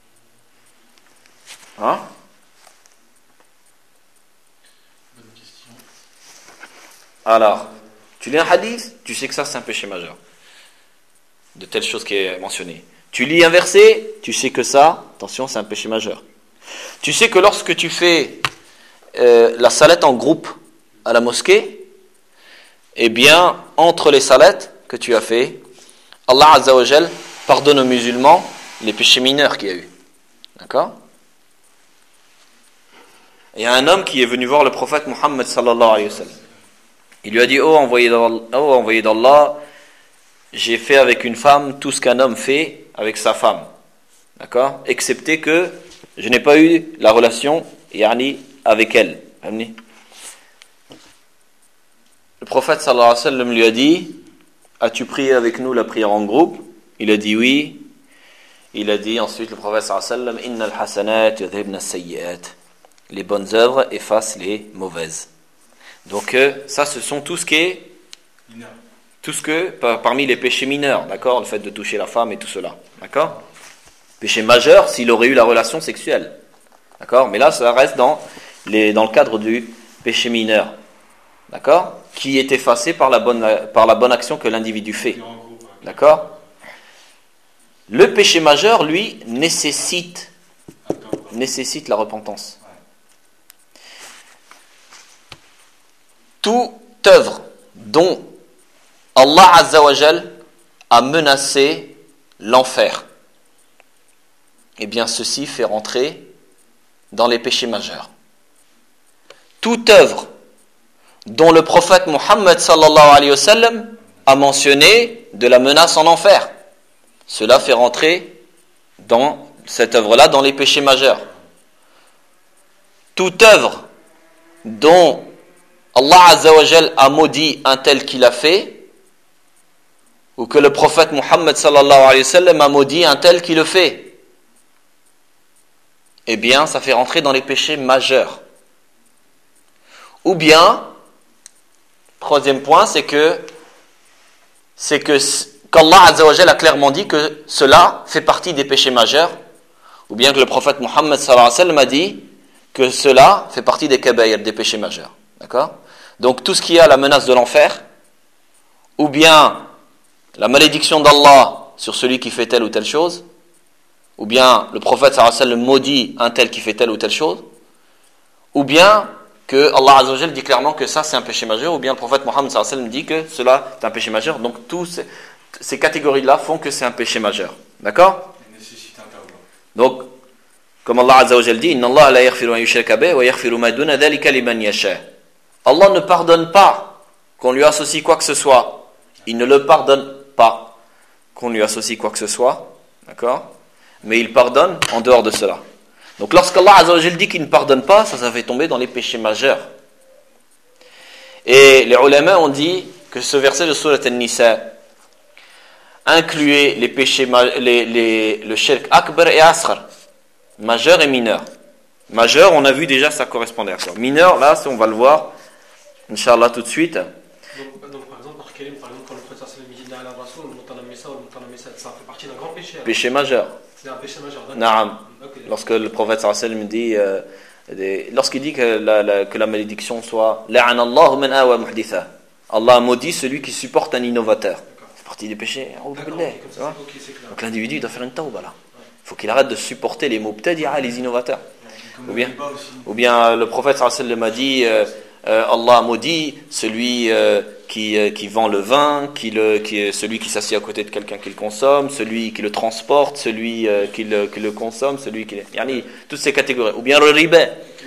Hein? Alors, tu lis un hadith, tu sais que ça c'est un péché majeur. De telle chose qui est mentionnée. Tu lis un verset, tu sais que ça, attention, c'est un péché majeur. Tu sais que lorsque tu fais euh, la salette en groupe à la mosquée, eh bien, entre les salettes que tu as fait, Allah Azza wa Jal pardonne aux musulmans les péchés mineurs qu'il y a eu. D'accord? Il y a un homme qui est venu voir le prophète Muhammad sallallahu alayhi wa sallam. Il lui a dit, oh envoyé d'Allah, oh, envoyé d'Allah, j'ai fait avec une femme tout ce qu'un homme fait avec sa femme. D'accord? Excepté que je n'ai pas eu la relation yani, avec elle. Le prophète sallallahu alayhi wa sallam lui a dit, as-tu prié avec nous la prière en groupe? Il a dit oui. Il a dit ensuite le prophète sallallahu alayhi wa sallam, innal hasanat yudhibna as-sayyi'at. Les bonnes œuvres effacent les mauvaises. Donc euh, ça, ce sont tout ce qui est mineur. Tout ce que par, parmi les péchés mineurs, d'accord, le fait de toucher la femme et tout cela, d'accord. Péché majeur, s'il aurait eu la relation sexuelle, d'accord. Mais là, ça reste dans les dans le cadre du péché mineur, d'accord, qui est effacé par la bonne par la bonne action que l'individu fait, d'accord. Le péché majeur, lui, nécessite nécessite la repentance. Toute œuvre dont Allah Azza wa Jal a menacé l'enfer, eh bien ceci fait rentrer dans les péchés majeurs. Toute œuvre dont le prophète Muhammad sallallahu alayhi wa sallam a mentionné de la menace en enfer, cela fait rentrer dans cette œuvre-là dans les péchés majeurs. Toute œuvre dont Allah Azza wa Jal a maudit un tel qui l'a fait, ou que le prophète Muhammad sallallahu alayhi wa sallam a maudit un tel qui le fait, eh bien ça fait rentrer dans les péchés majeurs. Ou bien, troisième point, c'est que c'est que qu'Allah Azza wa Jal a clairement dit que cela fait partie des péchés majeurs, ou bien que le prophète Muhammad sallallahu alayhi wa sallam a dit que cela fait partie des kabaïr, des péchés majeurs. D'accord? Donc tout ce qui a la menace de l'enfer, ou bien la malédiction d'Allah sur celui qui fait telle ou telle chose, ou bien le prophète sallallahu alayhi wa sallam maudit un tel qui fait telle ou telle chose, ou bien que Allah Azza wa Jal dit clairement que ça c'est un péché majeur, ou bien le prophète Muhammad sallallahu alayhi wa sallam dit que cela est un péché majeur. Donc toutes ces, ces catégories-là font que c'est un péché majeur. D'accord? Donc, comme Allah Azza wa Jal dit, Inna Allah la yaghfiru an yushraka bihi wa yaghfiru ma duna dhalika liman yasha. Allah ne pardonne pas qu'on lui associe quoi que ce soit. Il ne le pardonne pas qu'on lui associe quoi que ce soit. D'accord? Mais il pardonne en dehors de cela. Donc lorsqu'Allah Azza wa Jal dit qu'il ne pardonne pas, ça, ça fait tomber dans les péchés majeurs. Et les ulama ont dit que ce verset de Surat An-Nisa incluait les péchés, les, les, le shirk akbar et asghar, majeur et mineur. Majeur, on a vu déjà, ça correspondait à quoi. Mineur, là, on va le voir, Inch'Allah, tout de suite. Donc, donc par exemple, par exemple, quand le prophète sallallahu alayhi wa sallam dit la rasoul, ça fait partie d'un grand péché. Alors. Péché majeur. C'est un péché majeur. Naam. Okay. Lorsque le prophète sallallahu alayhi wa sallam dit, euh, des, lorsqu'il dit que la, la, que la malédiction soit la'ana Allahu man awa muhditha. Allah maudit celui qui supporte un innovateur. D'accord. C'est partie des péchés. Okay, okay, donc l'individu doit faire une tauba là. Il faut qu'il arrête de supporter les mubtadi'a, les innovateurs. Ou bien, ou bien le prophète sallallahu alayhi wa sallam a dit euh, euh, Allah maudit celui euh, qui, euh, qui vend le vin, qui le, qui, celui qui s'assied à côté de quelqu'un qui le consomme, celui qui le transporte, celui euh, qui, le, qui le consomme, celui qui... Yani, toutes ces catégories. Ou bien le riba,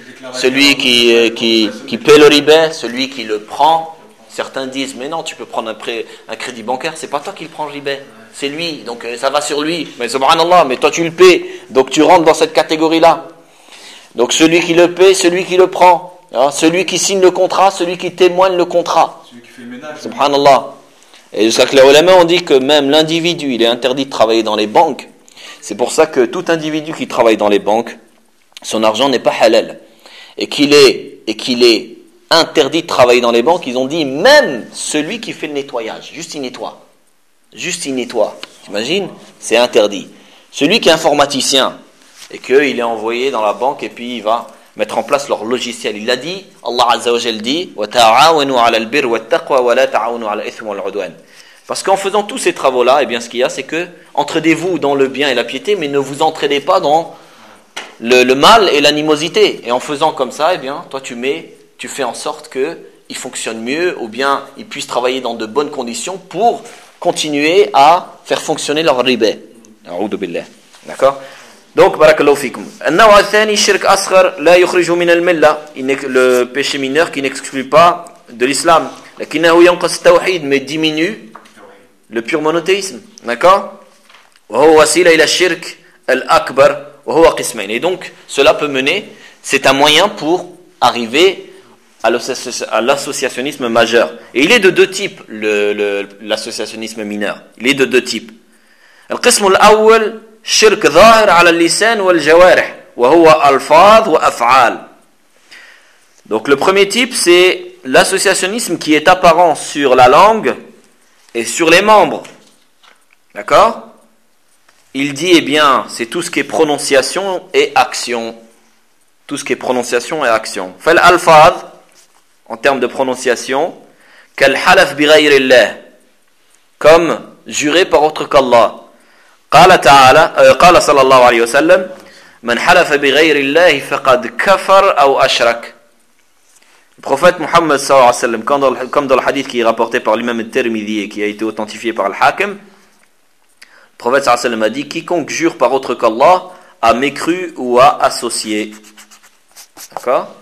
celui qui, euh, qui, qui paie le riba, celui qui le prend. Certains disent, mais non, tu peux prendre un, prêt, un crédit bancaire, c'est pas toi qui le prends le riba, c'est lui, donc euh, ça va sur lui. Mais subhanallah, mais toi tu le paies, donc tu rentres dans cette catégorie-là. Donc celui qui le paie, celui qui le prend, hein, celui qui signe le contrat, celui qui témoigne le contrat. Celui qui fait le ménage. Subhanallah. Et jusqu'à que les ulama ont dit que même l'individu, il est interdit de travailler dans les banques. C'est pour ça que tout individu qui travaille dans les banques, son argent n'est pas halal. Et qu'il est, et qu'il est interdit de travailler dans les banques, ils ont dit même celui qui fait le nettoyage, juste il nettoie. Juste il nettoie. T'imagines ? C'est interdit. Celui qui est informaticien, et qu'il est envoyé dans la banque et puis il va mettre en place leur logiciel. Il a dit, Allah Azza wa Jal dit, وَتَعَاوَنُوا عَلَى الْبِرِّ وَالتَّقْوَى وَلَا تَعَاوَنُوا عَلَى الْإِثْمِ وَالْعُدْوَانِ. Parce qu'en faisant tous ces travaux-là, eh bien ce qu'il y a, c'est que entraidez-vous dans le bien et la piété, mais ne vous entraidez pas dans le, le mal et l'animosité. Et en faisant comme ça, eh bien, toi tu mets, tu fais en sorte que il fonctionne mieux, ou bien il puisse travailler dans de bonnes conditions pour continuer à faire fonctionner leur riba. A'udhu billah. D'accord ? Donc, barakallahu fikum. النوع الثاني شرك أصغر لا يخرج من الملة. Le péché mineur qui n'exclut pas de l'islam. لكنه ينقص التوحيد, mais diminue le pur monothéisme. D'accord? وهو وسيلة إلى الشرك الأكبر وهو قسمين. Et donc, cela peut mener, c'est un moyen pour arriver à l'associationnisme majeur. Et il est de deux types, le, le, l'associationnisme mineur. Il est de deux types. القسم الأول شرك ظاهر على اللسان والجوارح وهو ألفاظ وأفعال. Donc le premier type, c'est l'associationnisme qui est apparent sur la langue et sur les membres. D'accord? Il dit, eh bien, c'est tout ce qui est prononciation et action. Tout ce qui est prononciation et action. Fal alfaz, en termes de prononciation, kal halaf bi ghayri Allah, comme jurer par autre qu'Allah. قال تعالى قال صلى الله عليه وسلم من حلف بغير الله فقد كفر أو أشرك. Le prophète Muhammad sallallahu alayhi wa sallam, comme dans, le, comme dans le hadith qui est rapporté par l'imam al-Tirmidhi et qui a été authentifié par al-Hakim, le prophète sallallahu alayhi wa sallam a dit, quiconque jure par autre qu'Allah a mécru ou a associé. D'accord?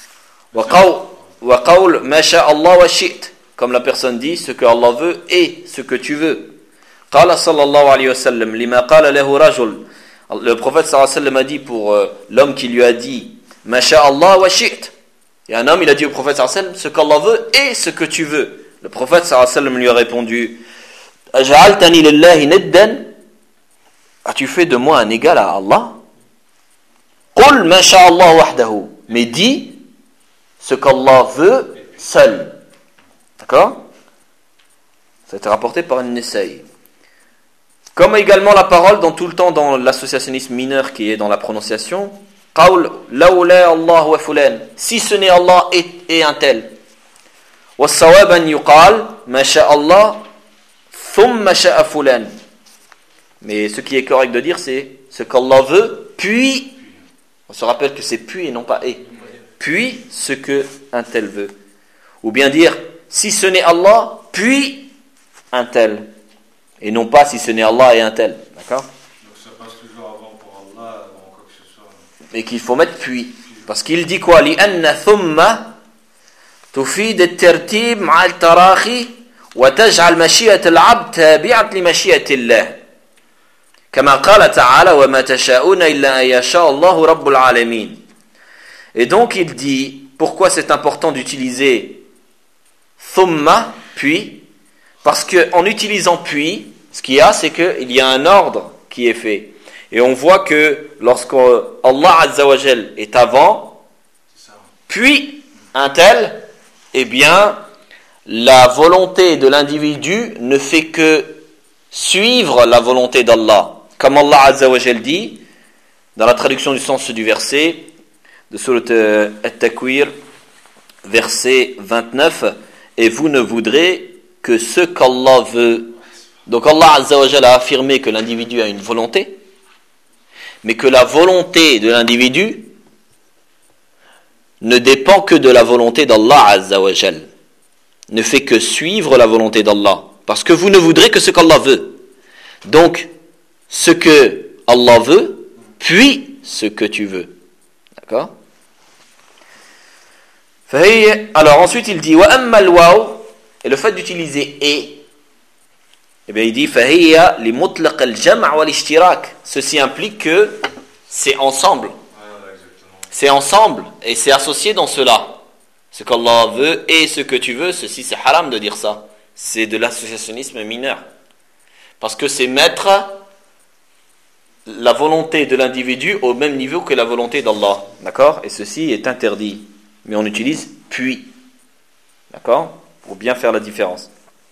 Wa qawl ma sha Allah wa shi't, comme la personne dit, ce que Allah veut et ce que tu veux. قال صلى الله عليه وسلم لما قال له رجل. Le prophète sallallahu alayhi wa sallam a dit pour euh, l'homme qui lui a dit ma sha Allah wa shi't. Et un homme, il a dit au prophète sallallahu alayhi wa sallam ce qu'Allah veut et ce que tu veux. Le prophète sallallahu alayhi wa sallam lui a répondu aj'altani lillahi niddan, as-tu fait de moi un égal à Allah? Qul ma sha Allah wahdahu, mais dis ce qu'Allah veut seul. D'accord? Ça a été rapporté par une Nasaï. Comme également la parole dans tout le temps dans l'associationnisme mineur qui est dans la prononciation, qawl lawla Allah wa fulan, si ce n'est Allah et, et un tel. Wa sawaban yuqal ma sha Allah thumma sha'a fulan. Mais ce qui est correct de dire, c'est ce qu'Allah veut, puis on se rappelle que c'est puis et non pas et. Puis ce que un tel veut. Ou bien dire si ce n'est Allah, puis un tel. Et non pas si ce n'est Allah et un tel. D'accord? Donc ça passe toujours avant pour Allah, avant quoi que ce soit. Et qu'il faut mettre puis. Parce qu'il dit quoi? لأن ثم تفيد الترتيب مع التراخي وتجعل مشيئة العبد تابعة لمشيئة الله. كما قال تعالى وما تشاءون إلا أن يشاء الله رب العالمين. Et donc il dit, pourquoi c'est important d'utiliser thumma, puis, parce qu'en utilisant puis, ce qu'il y a, c'est qu'il y a un ordre qui est fait. Et on voit que lorsqu'Allah Azza wa Jal est avant, puis un tel, eh bien, la volonté de l'individu ne fait que suivre la volonté d'Allah. Comme Allah Azza wa Jal dit, dans la traduction du sens du verset, de Surat At-Takwir, verset vingt-neuf, et vous ne voudrez que ce qu'Allah veut. Donc Allah Azza wa Jal a affirmé que l'individu a une volonté, mais que la volonté de l'individu ne dépend que de la volonté d'Allah Azza wa Jal, ne fait que suivre la volonté d'Allah, parce que vous ne voudrez que ce qu'Allah veut. Donc, ce que Allah veut, puis ce que tu veux. D'accord? Alors ensuite il dit wa amma al-waw, et le fait d'utiliser et, eh bien il dit fahiya li mutlaq al-jam' wa al-ishtirak. Ceci implique que c'est ensemble. C'est ensemble et c'est associé dans cela. Ce qu'Allah veut et ce que tu veux, ceci c'est haram de dire ça. C'est de l'associationnisme mineur. Parce que c'est mettre la volonté de l'individu au même niveau que la volonté d'Allah. D'accord? Et ceci est interdit. Mais on utilise puis. D'accord? Pour bien faire la différence.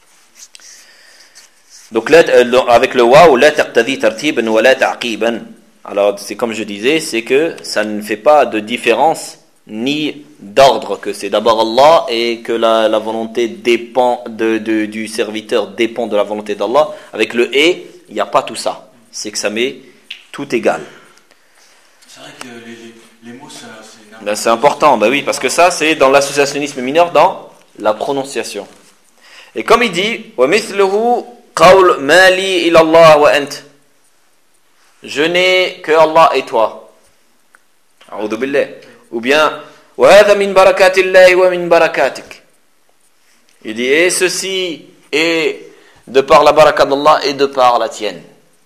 Donc là, avec le waw, la taqtadi tartiban wa la ta'qiban. Alors c'est comme je disais, c'est que ça ne fait pas de différence ni d'ordre, que c'est d'abord Allah et que la, la volonté dépend de, de, du serviteur dépend de la volonté d'Allah. Avec le et, il n'y a pas tout ça. C'est que ça met tout égal. C'est vrai que les, les, les mots, ça, c'est... Ben, c'est important, ben oui, parce que ça, c'est dans l'associationnisme mineur, dans la prononciation. Et comme il dit, وَمِثْلُهُ قَوْلْ مَالِي إِلَى اللَّهِ وَأَنْتِ. Je n'ai que Allah et toi. أعوذ بالله. Ou bien وَهَذَا مِنْ بَرَكَاتِ اللَّهِ وَمِنْ بَرَكَاتِكَ. Il dit, et ceci est de par la baraka d'Allah et de par la tienne.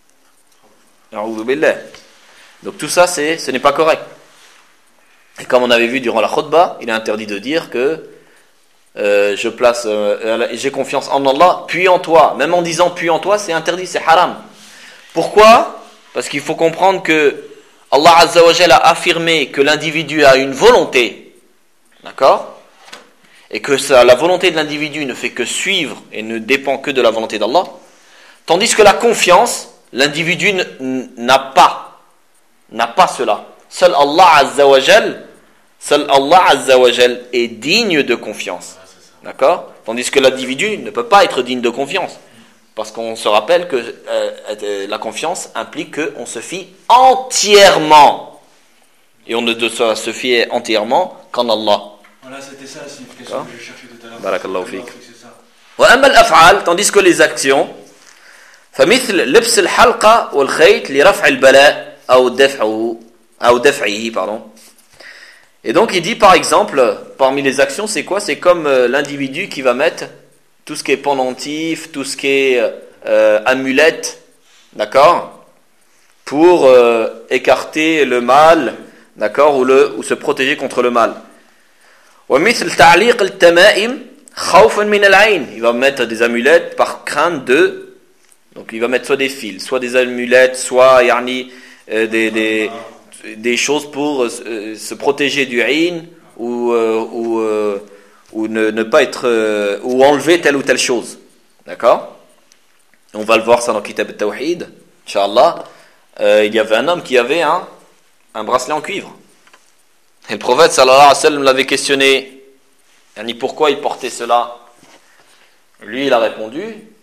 أعوذ بالله. Donc tout ça, c'est, ce n'est pas correct. Et comme on avait vu durant la khutbah, il est interdit de dire que euh, je place, euh, j'ai confiance en Allah, puis en toi. Même en disant puis en toi, c'est interdit, c'est haram. Pourquoi? Parce qu'il faut comprendre que Allah Azza wa Jalla a affirmé que l'individu a une volonté, d'accord? Et que ça, la volonté de l'individu ne fait que suivre et ne dépend que de la volonté d'Allah. Tandis que la confiance, l'individu n'a pas, n'a pas cela. Seul Allah Azza wa Jalla, seul Allah Azza wa Jalla est digne de confiance, d'accord? Tandis que l'individu ne peut pas être digne de confiance. Parce qu'on se rappelle que euh, la confiance implique qu'on se fie entièrement. Et on ne doit se fier entièrement qu'en Allah. Voilà, c'était ça la signification que je cherchais tout à l'heure. Barakallahu fik. Wa amma al-af'al, tandis que les actions, فمثل لبس الحلقة والخيط لرفع البلاء أو دفعه أو دفعه pardon. Et donc il dit par exemple, parmi les actions, c'est quoi? C'est comme euh, l'individu qui va mettre tout ce qui est pendentif, tout ce qui est euh, amulette, d'accord, pour euh, écarter le mal, d'accord, ou, le, ou se protéger contre le mal. ومثل تعليق التمائم خوفا من العين. Il va mettre des amulettes par crainte de, donc il va mettre soit des fils, soit des amulettes, soit yani, euh, des, des, des choses pour euh, se protéger du ayn ou, euh, ou euh, ou ne, ne pas être euh, ou enlever telle ou telle chose, d'accord? On va le voir ça dans Kitab al-Tawhid, Inch'Allah. Euh, il y avait un homme qui avait un, un bracelet en cuivre, et le prophète sallallahu alayhi wa sallam l'avait questionné, yani pourquoi il portait cela? Lui il a répondu,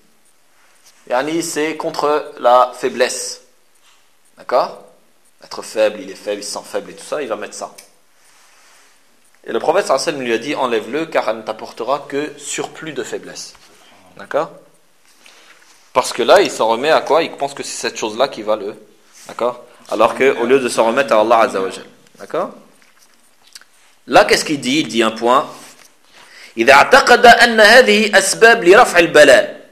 yani c'est contre la faiblesse, d'accord? Être faible, il est faible, il se sent faible et tout ça, il va mettre ça. Et le prophète sallallahu alayhi wa sallam lui a dit, enlève-le car elle ne t'apportera que surplus de faiblesse. D'accord? Parce que là, il s'en remet à quoi? Il pense que c'est cette chose-là qui va le... D'accord? Alors qu'au lieu de s'en remettre à Allah Azza wa Jal. D'accord? Là, qu'est-ce qu'il dit? Il dit un point. إذا اعتقد أن هذه أسباب لرفع البلاء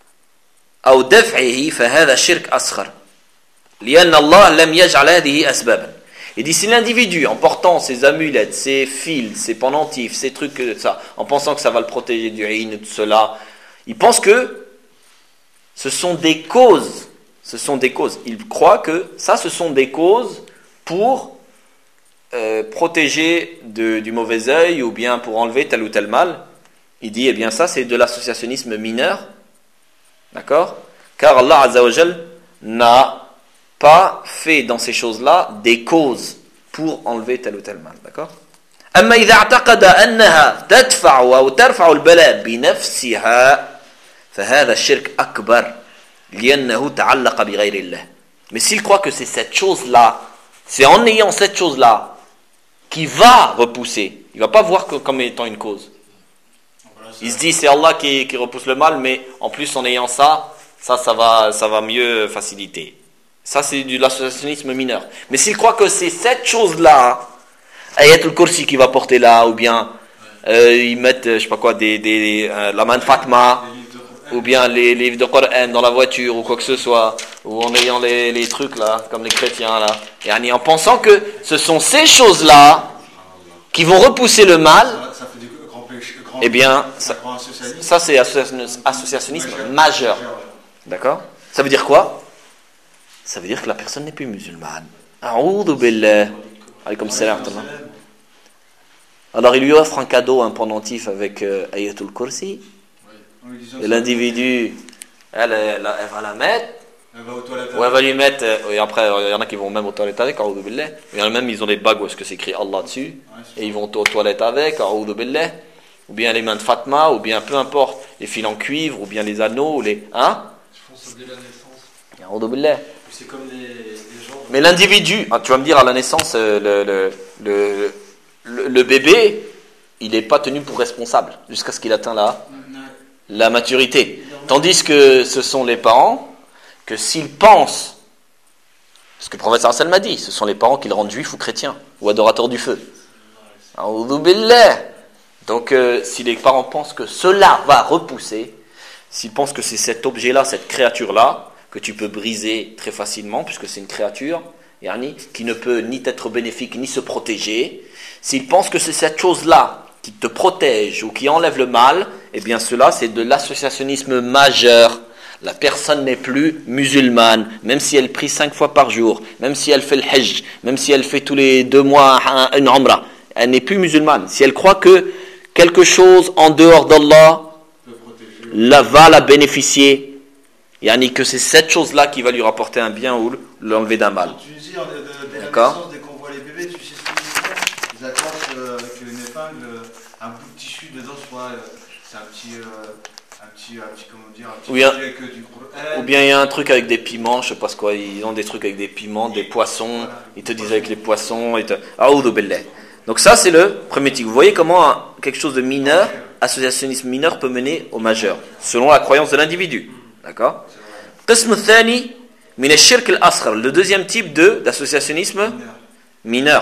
أو دفعه فهذا شرك أصغر لأن الله لم يجعل هذه أسبابا. Il dit, si l'individu, en portant ses amulettes, ses fils, ses pendentifs, ses trucs, ça, en pensant que ça va le protéger du haïn, de cela, Il pense que ce sont des causes. Ce sont des causes. Il croit que ça, ce sont des causes pour euh, protéger de, du mauvais œil ou bien pour enlever tel ou tel mal. Il dit, eh bien ça, c'est de l'associationnisme mineur. D'accord ? Car Allah Azza wa Jal n'a pas fait dans ces choses-là des causes pour enlever tel ou tel mal. D'accord ? أما إذا اعتقد أنها تدفع أو ترفع البلاء بنفسها فهذا الشرك أكبر لأنه تعلق بغير الله. Mais s'il croit que c'est cette chose-là, c'est en ayant cette chose-là qui va repousser, il ne va pas voir que, comme étant une cause. Il se dit c'est Allah qui, qui repousse le mal, mais en plus en ayant ça, ça, ça va, ça va mieux faciliter. Ça c'est de l'associationnisme mineur. Mais s'il croit que c'est cette chose-là, Ayatul Kursi qui va porter là, ou bien euh, ils mettent, je sais pas quoi, des, des, euh, la main de Fatma, ou bien les livres de Coran dans la voiture, ou quoi que ce soit, ou en ayant les, les trucs là, comme les chrétiens là, et en pensant que ce sont ces choses-là qui vont repousser le mal, Ça fait du grand péché, grand, eh bien, ça, grand associationnisme. ça c'est associationnisme, associationnisme majeur. D'accord ? Ça veut dire quoi ? Ça veut dire que la personne n'est plus musulmane. A'oudhu billah. Alaykoum salam. Alors il lui offre un cadeau, un pendentif avec euh, Ayatul Kursi. Et l'individu, elle, elle, elle va la mettre. Elle va aux toilettes. Ou elle va lui mettre. Euh, et après, il y en a qui vont même aux toilettes avec. A'oudhu billah. Il y en a même, ils ont des bagues où est-ce que c'est écrit Allah dessus. Et ils vont aux toilettes avec. A'oudhu billah. Ou bien les mains de Fatma, ou bien peu importe, les fils en cuivre, ou bien les anneaux, ou les. Hein ? Je pense que dès la naissance. A'oudhu billah. C'est comme les, les gens. Mais l'individu, ah, tu vas me dire à la naissance, euh, le, le, le, le, le bébé, il n'est pas tenu pour responsable jusqu'à ce qu'il atteigne la, la maturité. Tandis que ce sont les parents, que s'ils pensent, parce que le prophète sallallahu alayhi wa sallam m'a dit, ce sont les parents qui le rendent juif ou chrétien, ou adorateur du feu. A'udhu billah. Donc euh, si les parents pensent que cela va repousser, s'ils pensent que c'est cet objet-là, cette créature-là, que tu peux briser très facilement, puisque c'est une créature yani, qui ne peut ni être bénéfique, ni se protéger. S'ils pensent que c'est cette chose-là qui te protège ou qui enlève le mal, eh bien cela, c'est de l'associationnisme majeur. La personne n'est plus musulmane, même si elle prie cinq fois par jour, même si elle fait le hajj, même si elle fait tous les deux mois une umrah, elle n'est plus musulmane. Si elle croit que quelque chose en dehors d'Allah la va la bénéficier, yani que c'est cette chose-là qui va lui rapporter un bien ou l'enlever d'un mal. En Tunisie, dès la D'accord. naissance, dès qu'on voit les bébés, tu sais ce qu'ils font ? Ils attachent euh, avec une épingle euh, un bout de tissu dedans, soit euh, c'est un petit, euh, un petit, un petit, comment dire, un petit Ou bien- objet que du Coran. Ou bien il y a un truc avec des piments, je sais pas ce quoi, ils ont des trucs avec des piments, des poissons, ils te disent avec les poissons, ils te... A'oudhu billah. Donc ça c'est le premier type. Vous voyez comment un- quelque chose de mineur, associationnisme mineur peut mener au majeur, selon la croyance de l'individu. D'accord ? Qism thani min ash-shirk al-asghar, le deuxième type de d'associationnisme mineur.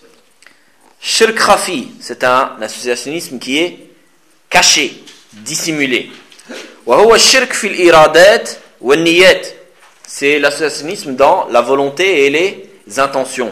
Shirk khafi, c'est un associationnisme qui est caché, dissimulé. Wa huwa ash-shirk fi al-iradat wa an-niyat. C'est l'associationnisme dans la volonté et les intentions.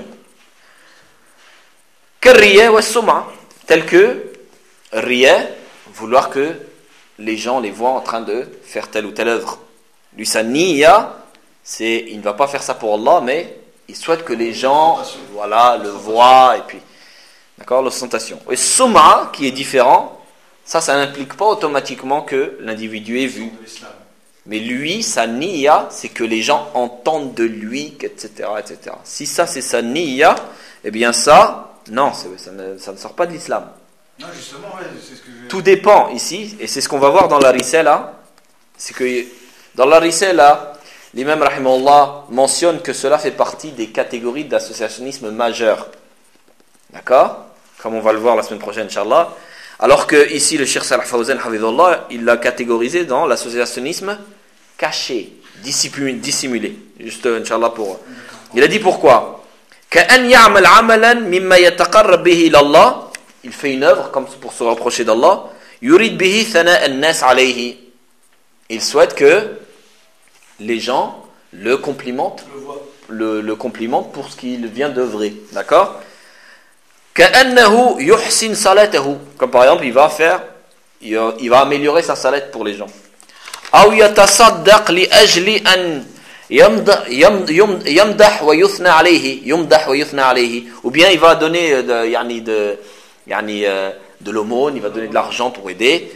Karriya wa as-sum'a, tel que riya, vouloir que les gens les voient en train de faire telle ou telle œuvre. Lui, sa niya, c'est, il ne va pas faire ça pour Allah, mais il souhaite que les gens, voilà, le voient, et puis, d'accord, l'ostentation. Et sum'a, qui est différent, ça, ça n'implique pas automatiquement que l'individu est vu. De l'islam. Mais lui, sa niya, c'est que les gens entendent de lui, et cetera, et cetera. Si ça, c'est sa niya, eh bien ça, non, c'est- ça ne, ça ne sort pas de l'islam. Non, justement, ouais, c'est ce que je... Tout dépend ici, et c'est ce qu'on va voir dans la Risala, c'est que dans la Risala, l'imam rahimahullah mentionne que cela fait partie des catégories d'associationnisme majeur. D'accord ? Comme on va le voir la semaine prochaine, Inch'Allah. Alors que ici, le Cheikh Salah Fawzan, hafidhullah, il l'a catégorisé dans l'associationnisme caché, dissimulé. dissimulé. Juste, Inch'Allah, pour... Il a dit pourquoi ? كأن يعمل عملا مما يتقرب به إلى الله. Il fait une œuvre comme pour se rapprocher d'Allah. يريد به ثناء الناس عليه. Il souhaite que les gens le complimentent, le, le complimentent pour ce qu'il vient d'œuvrer. D'accord ? كأنه يحسن صلاته. Comme par exemple, il va faire, il va, il va améliorer sa salette pour les gens. أو يتصدق لأجل أن يمدح ويثنى عليه يمدح ويثنى عليه, ou bien il va donner de, يعني de, يعني, de l'aumône, il va donner de l'argent pour aider,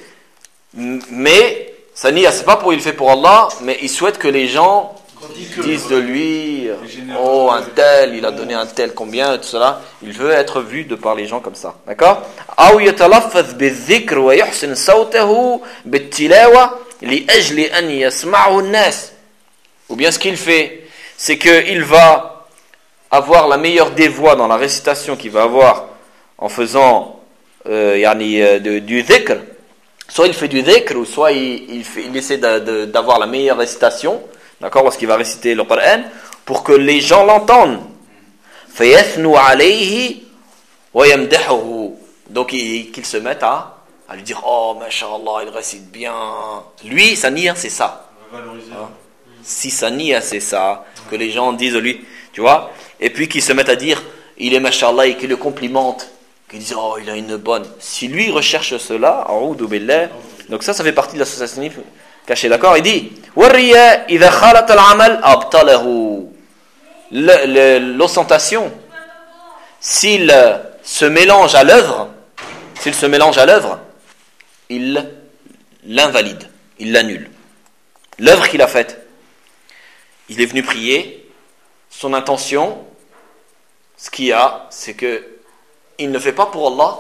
mais sa niya c'est pas pour il le fait pour Allah, mais il souhaite que les gens disent de lui, oh un tel, il a donné un tel combien, tout cela, il veut être vu de par les gens comme ça, d'accord? أو يتلفظ بالذكر ويحسن صوته بالتلاوة لأجل أن يسمعه الناس. Ou bien ce qu'il fait, c'est qu'il va avoir la meilleure des voix dans la récitation qu'il va avoir en faisant euh, yani, euh, de, du dhikr. Soit il fait du dhikr, ou soit il, il, fait, il essaie de, de, d'avoir la meilleure récitation, d'accord, lorsqu'il va réciter le Coran, pour que les gens l'entendent. فَيَثْنُوا عَلَيْهِ وَيَمْدَحُهُ. Donc il, qu'il se mette à, à lui dire, oh, mashallah, il récite bien. Lui, sa niya, c'est ça. Hein? Si sa niya, c'est ça, que les gens disent de lui, tu vois, et puis qu'ils se mettent à dire, il est mashallah, et qu'ils le complimentent, qu'ils disent, oh, il a une bonne. Si lui recherche cela, a'oudhu billah, donc ça, ça fait partie de l'associationnisme caché, d'accord? Il dit, وَالرِّيَا إِذَا خَالَتَ الْعَمَلْ أَبْطَلَهُ. L'ostentation, s'il se mélange à l'œuvre, s'il se mélange à l'œuvre, il l'invalide, il l'annule. L'œuvre qu'il a faite, il est venu prier, son intention, ce qu'il y a, c'est que il ne fait pas pour Allah,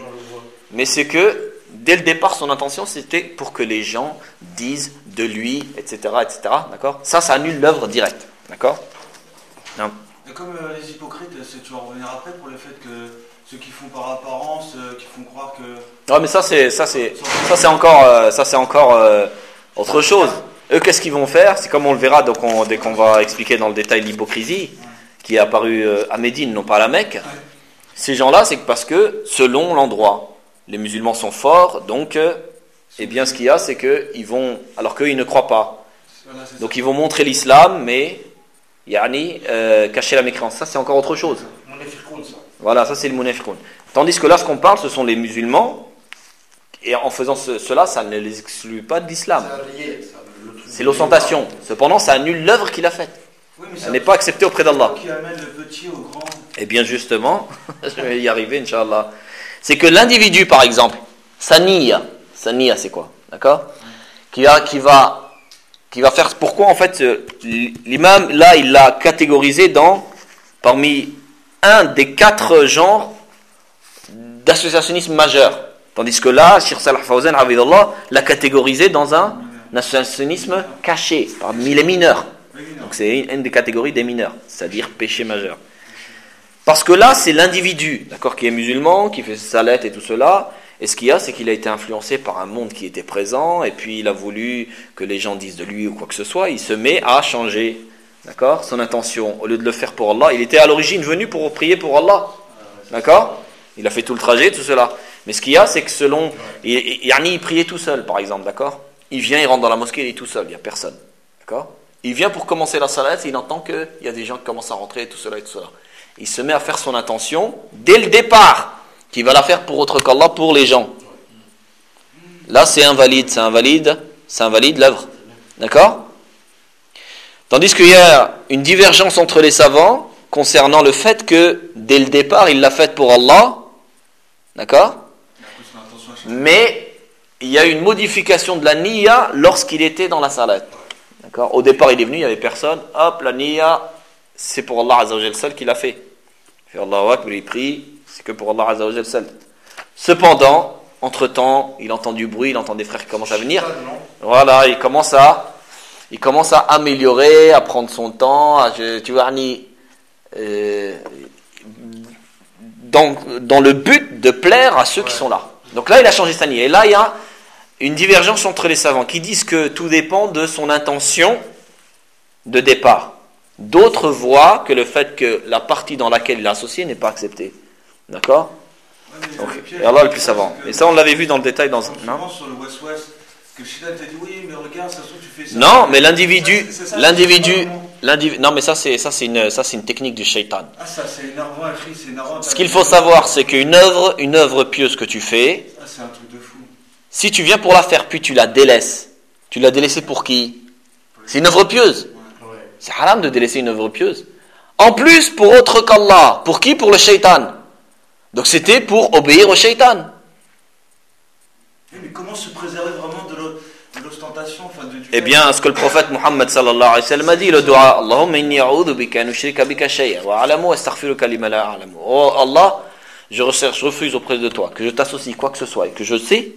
mais c'est que dès le départ, son intention, c'était pour que les gens disent de lui, et cetera, et cetera. D'accord? Ça, ça annule l'œuvre directe. D'accord? Non. Et comme euh, les hypocrites, c'est, tu vas revenir après pour le fait que ceux qui font par apparence, euh, qui font croire que. Non, mais ça, c'est ça, c'est ça, c'est encore, euh, ça, c'est encore euh, autre chose. Eux, qu'est-ce qu'ils vont faire? C'est comme on le verra donc on, dès qu'on va expliquer dans le détail l'hypocrisie qui est apparue à Médine, non pas à la Mecque. Ouais. Ces gens-là, c'est parce que selon l'endroit, les musulmans sont forts, donc, euh, eh bien, ce qu'il y a, c'est qu'ils vont, alors qu'eux, ils ne croient pas. Voilà, donc, ils vont montrer l'islam, mais, yani, euh, cacher la mécréance. Ça, c'est encore autre chose. Ça. Voilà, ça, c'est le munafiqoun. Tandis que là, ce qu'on parle, ce sont les musulmans, et en faisant ce, cela, ça ne les exclut pas de l'islam. C'est l'ostentation. Cependant, ça annule l'œuvre qu'il a faite. Oui, elle n'est pas acceptée auprès d'Allah. Qui amène le petit au grand. Eh bien, justement, je vais y arriver, Inch'Allah. C'est que l'individu, par exemple, sa niya, sa niya, c'est quoi? D'accord? Qui, a, qui, va, qui va faire. Pourquoi, en fait, l'imam, là, il l'a catégorisé dans, parmi un des quatre genres d'associationnisme majeur. Tandis que là, Cheikh Salah Fawzan, l'a catégorisé dans un associationnisme caché, parmi les mineurs. Donc c'est une des catégories des mineurs, c'est-à-dire péché majeur. Parce que là, c'est l'individu, d'accord, qui est musulman, qui fait salat et tout cela, et ce qu'il y a, c'est qu'il a été influencé par un monde qui était présent, et puis il a voulu que les gens disent de lui ou quoi que ce soit, il se met à changer, d'accord, son intention. Au lieu de le faire pour Allah, il était à l'origine venu pour prier pour Allah, d'accord, il a fait tout le trajet, tout cela. Mais ce qu'il y a, c'est que selon, Yarni, il priait tout seul, par exemple, d'accord. Il vient, il rentre dans la mosquée, il est tout seul, il n'y a personne, d'accord. Il vient pour commencer la salat, et il entend qu'il y a des gens qui commencent à rentrer, et tout cela, et tout cela. Il se met à faire son intention, dès le départ, qu'il va la faire pour autre qu'Allah, pour les gens. Là, c'est invalide, c'est invalide, c'est invalide l'œuvre, d'accord. Tandis qu'il y a une divergence entre les savants, concernant le fait que, dès le départ, il l'a faite pour Allah, d'accord. Mais il y a une modification de la niya lorsqu'il était dans la salat. D'accord. Au départ, il est venu, il n'y avait personne. Hop, la niya, c'est pour Allah Azza wa Jal seul qu'il a fait. Il fait Allahu Akbar, il prie, c'est que pour Allah Azza wa Jal seul. Cependant, entre-temps, il entend du bruit, il entend des frères qui commencent à venir. Voilà, il commence à, il commence à améliorer, à prendre son temps, à, tu vois, euh, dans, dans le but de plaire à ceux qui sont là. Donc là, il a changé sa niya. Et là, il y a une divergence entre les savants qui disent que tout dépend de son intention de départ. D'autres voient que le fait que la partie dans laquelle il est associé n'est pas acceptée. D'accord? Donc, et Allah le plus savant. Et ça, on l'avait vu dans le détail dans un. Non, sur le West-West, que le shaitan t'a dit oui, mais regarde, ça se trouve, tu fais ça. Non, mais l'individu, c'est ça, c'est ça, l'individu, l'individu. Non, mais ça, c'est ça, c'est une, ça, c'est une technique du shaitan. Ah, ça, c'est énervant, écrit, c'est énervant. Ce qu'il faut savoir, c'est qu'une œuvre, une œuvre pieuse que tu fais. Ah, c'est un truc de fou. Si tu viens pour la faire, puis tu la délaisses, Tu l'as délaissé pour qui? C'est une œuvre pieuse. C'est haram de délaisser une œuvre pieuse. En plus, pour autre qu'Allah. Pour qui? Pour le shaitan. Donc c'était pour obéir au shaitan. Mais comment se préserver vraiment de l'ostentation, enfin de, Eh bien, ce que le prophète Muhammad sallallahu alayhi wa sallam a dit, le dua, Allahumma inni a'udhu bika nushrika bika shay'a wa a'lamu astaghfiruka lima la a'lamu. Oh Allah, je recherche, je refuse auprès de toi que je t'associe quoi que ce soit et que je sais,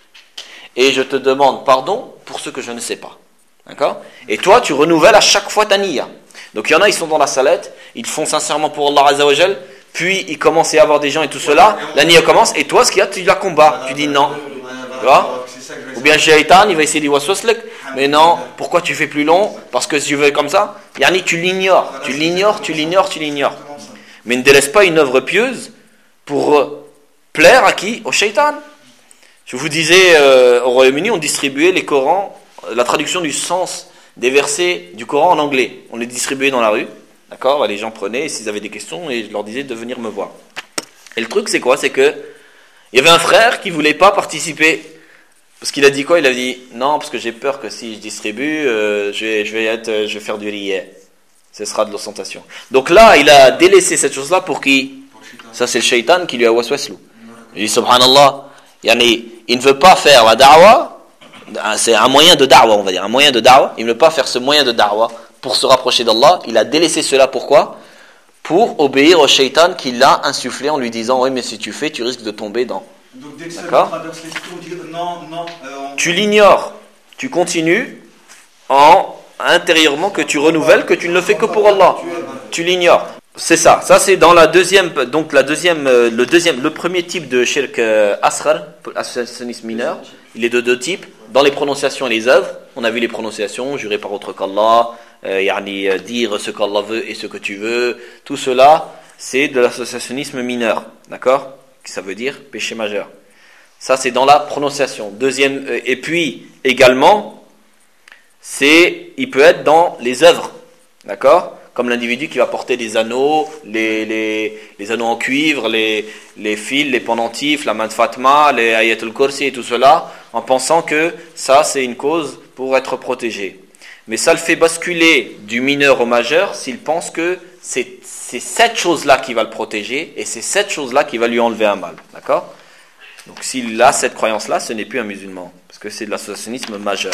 et je te demande pardon pour ce que je ne sais pas. D'accord? Et toi, tu renouvelles à chaque fois ta niya. Donc il y en a, ils sont dans la salette, ils font sincèrement pour Allah Azza wa Jal, puis il commence à y avoir des gens et tout cela, la niya commence, et toi, ce qu'il y a, tu la combats. Tu dis non. Tu vois? Ou bien shaitan, il va essayer de waswaslek, mais non, pourquoi tu fais plus long? Parce que si tu veux comme ça, yani tu l'ignores, tu l'ignores, tu l'ignores, tu l'ignores. Mais ne délaisse pas une œuvre pieuse pour plaire à qui? Au shaitan. Je vous disais, euh, au Royaume-Uni, on distribuait les Corans, la traduction du sens des versets du Coran en anglais. On les distribuait dans la rue, d'accord? Les gens prenaient, s'ils avaient des questions, et je leur disais de venir me voir. Et le truc, c'est quoi? C'est que il y avait un frère qui voulait pas participer. Parce qu'il a dit quoi? Il a dit non, parce que j'ai peur que si je distribue, euh, je, vais, je, vais être, je vais faire du riya. Ce sera de l'ostentation. Donc là, il a délaissé cette chose-là pour qui? Ça, c'est le shaitan qui lui a waswaslou. Il dit subhanallah, yani, il ne veut pas faire la da'wa, c'est un moyen de da'wa, on va dire, un moyen de da'wa. Il ne veut pas faire ce moyen de da'wa pour se rapprocher d'Allah. Il a délaissé cela, pourquoi? Pour obéir au shaitan qui l'a insufflé en lui disant oui, mais si tu fais, tu risques de tomber dans. Donc dès que ça traverse l'esprit, on dit non, non. Euh, on... Tu l'ignores, tu continues en intérieurement que tu renouvelles, que tu ne le fais que pour Allah. Tu l'ignores. C'est ça. Ça c'est dans la deuxième, donc la deuxième, le deuxième, le premier type de shirk asghar, associationnisme mineur. Il est de deux types. Dans les prononciations et les œuvres, on a vu les prononciations, jurer par autre qu'Allah, euh, yani, euh, dire ce qu'Allah veut et ce que tu veux. Tout cela, c'est de l'associationnisme mineur, d'accord? Ça veut dire péché majeur. Ça, c'est dans la prononciation. Deuxième, euh, et puis également, c'est, il peut être dans les œuvres, d'accord? Comme l'individu qui va porter des anneaux, les, les, les anneaux en cuivre, les, les fils, les pendentifs, la main de Fatma, les ayatul kursi et tout cela, en pensant que ça, c'est une cause pour être protégé. Mais ça le fait basculer du mineur au majeur s'il pense que c'est, c'est cette chose-là qui va le protéger et c'est cette chose-là qui va lui enlever un mal. D'accord? Donc s'il a cette croyance-là, ce n'est plus un musulman, parce que c'est de l'associationnisme majeur.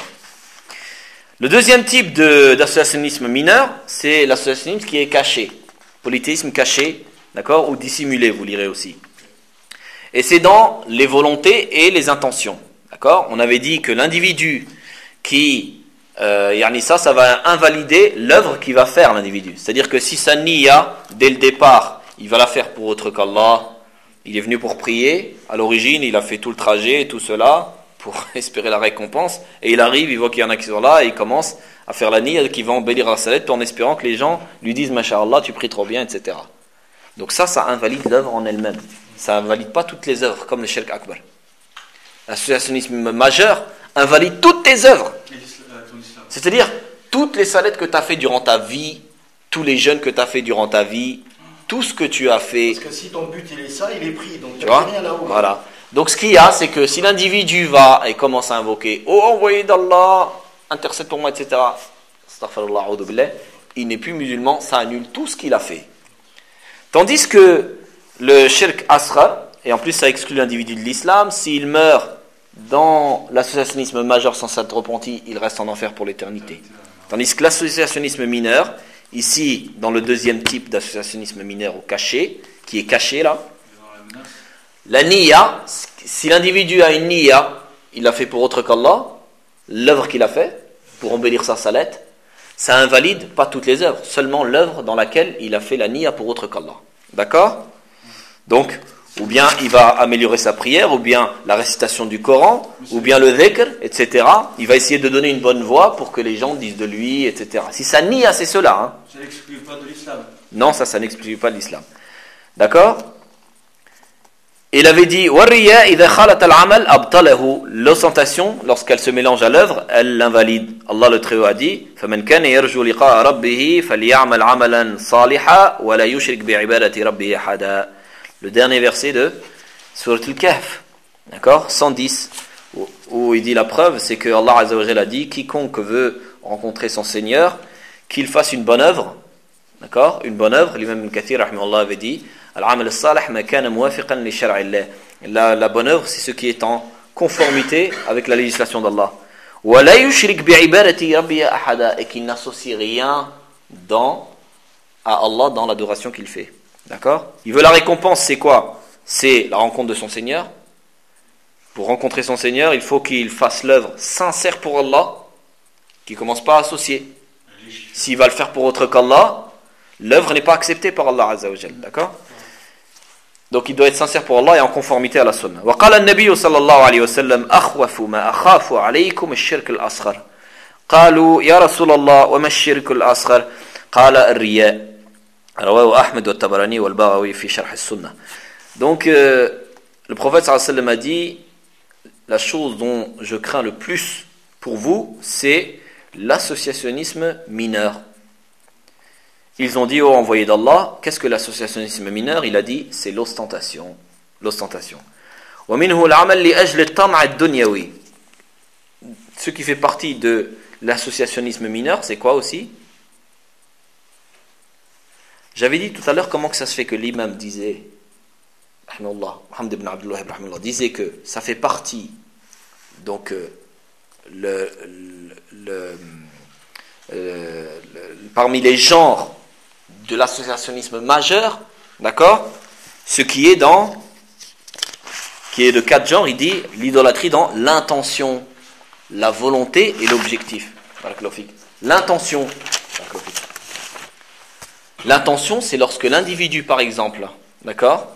Le deuxième type de, d'associationnisme mineur, c'est l'associationnisme qui est caché, polythéisme caché, d'accord, ou dissimulé, vous lirez aussi. Et c'est dans les volontés et les intentions, d'accord. On avait dit que l'individu qui, euh, yani ça, ça va invalider l'œuvre qu'il va faire l'individu. C'est-à-dire que si sa niya, dès le départ, il va la faire pour autre qu'Allah, il est venu pour prier, à l'origine, il a fait tout le trajet et tout cela, pour espérer la récompense, et il arrive, il voit qu'il y en a qui sont là, et il commence à faire la niya, qui va embellir la salette, en espérant que les gens lui disent « Masha'Allah, tu pries trop bien », et cetera. Donc ça, ça invalide l'œuvre en elle-même. Ça invalide pas toutes les œuvres, comme le shirk akbar. L'associationnisme majeur invalide toutes tes œuvres. C'est-à-dire, toutes les salettes que tu as fait durant ta vie, tous les jeûnes que tu as fait durant ta vie, tout ce que tu as fait... Parce que si ton but il est ça, il est pris, donc tu vois, rien là-haut. Voilà. Donc ce qu'il y a, c'est que si l'individu va et commence à invoquer « Oh, envoyé d'Allah, intercède pour moi, et cetera » il n'est plus musulman, ça annule tout ce qu'il a fait. Tandis que le shirk asghar, et en plus ça exclut l'individu de l'islam, s'il meurt dans l'associationnisme majeur sans s'être repenti, il reste en enfer pour l'éternité. Tandis que l'associationnisme mineur, ici, dans le deuxième type d'associationnisme mineur au caché, qui est caché là, la niya, si l'individu a une niya, il l'a fait pour autre qu'Allah, l'œuvre qu'il a fait, pour embellir sa salette, ça invalide pas toutes les œuvres, seulement l'œuvre dans laquelle il a fait la niya pour autre qu'Allah. D'accord? Donc, ou bien il va améliorer sa prière, ou bien la récitation du Coran, ou bien le dhikr, et cetera. Il va essayer de donner une bonne voix pour que les gens disent de lui, et cetera. Si sa niya, c'est cela. Hein. Ça n'exclut pas de l'islam. Non, ça, ça n'exclut pas de l'islam. D'accord? Il avait dit l'ostentation, lorsqu'elle se mélange à l'œuvre, elle l'invalide. Allah le Très-Haut a dit le dernier verset de Surat Al-Kahf, d'accord, cent dix. où, où il dit la preuve, c'est que Allah Azza wa Jalla a dit quiconque veut rencontrer son Seigneur, qu'il fasse une bonne œuvre, d'accord, une bonne œuvre. L'imam Ibn Kathir rahimahullah avait dit al-amal as-salih ma kana muwafiqan li shar'i Allah. La la bonne œuvre, c'est ce qui est en conformité avec la législation d'Allah. Wa la yushrik bi ibadati rabbi ahada, et qu'il n'associe rien dans à Allah dans l'adoration qu'il fait. D'accord? Il veut la récompense, c'est quoi? C'est la rencontre de son Seigneur. Pour rencontrer son Seigneur, il faut qu'il fasse l'œuvre sincère pour Allah, qu'il ne commence pas à associer. S'il va le faire pour autre qu'Allah, l'œuvre n'est pas acceptée par Allah Azza wa Jalla. D'accord? Donc il doit être sincère pour Allah et en conformité à la sunna. Wa qala an-nabiy sallallahu alayhi wa sallam akhwafu ma akhafu alaykum ash-shirk al-asghar. Qalu ya Rasulallah wa ma ash-shirk al-asghar? Qala ar-riya. Rawahu Ahmed wa Tabarani wa al-Baghawi fi sharh as-sunnah. Donc euh, le prophète sallallahu alayhi wa sallam a dit la chose dont je crains le plus pour vous, c'est l'associationnisme mineur. Ils ont dit au envoyé d'Allah, qu'est-ce que l'associationnisme mineur? Il a dit, c'est l'ostentation. L'ostentation. Ce qui fait partie de l'associationnisme mineur, c'est quoi aussi? J'avais dit tout à l'heure comment que ça se fait que l'imam disait, Muhammad ibn Abdul Wahhab disait que ça fait partie, donc euh, le, le, le, euh, le parmi les genres de l'associationnisme majeur, d'accord, ce qui est dans, qui est de quatre genres, il dit l'idolâtrie dans l'intention, la volonté et l'objectif. L'intention, l'intention, c'est lorsque l'individu, par exemple, d'accord,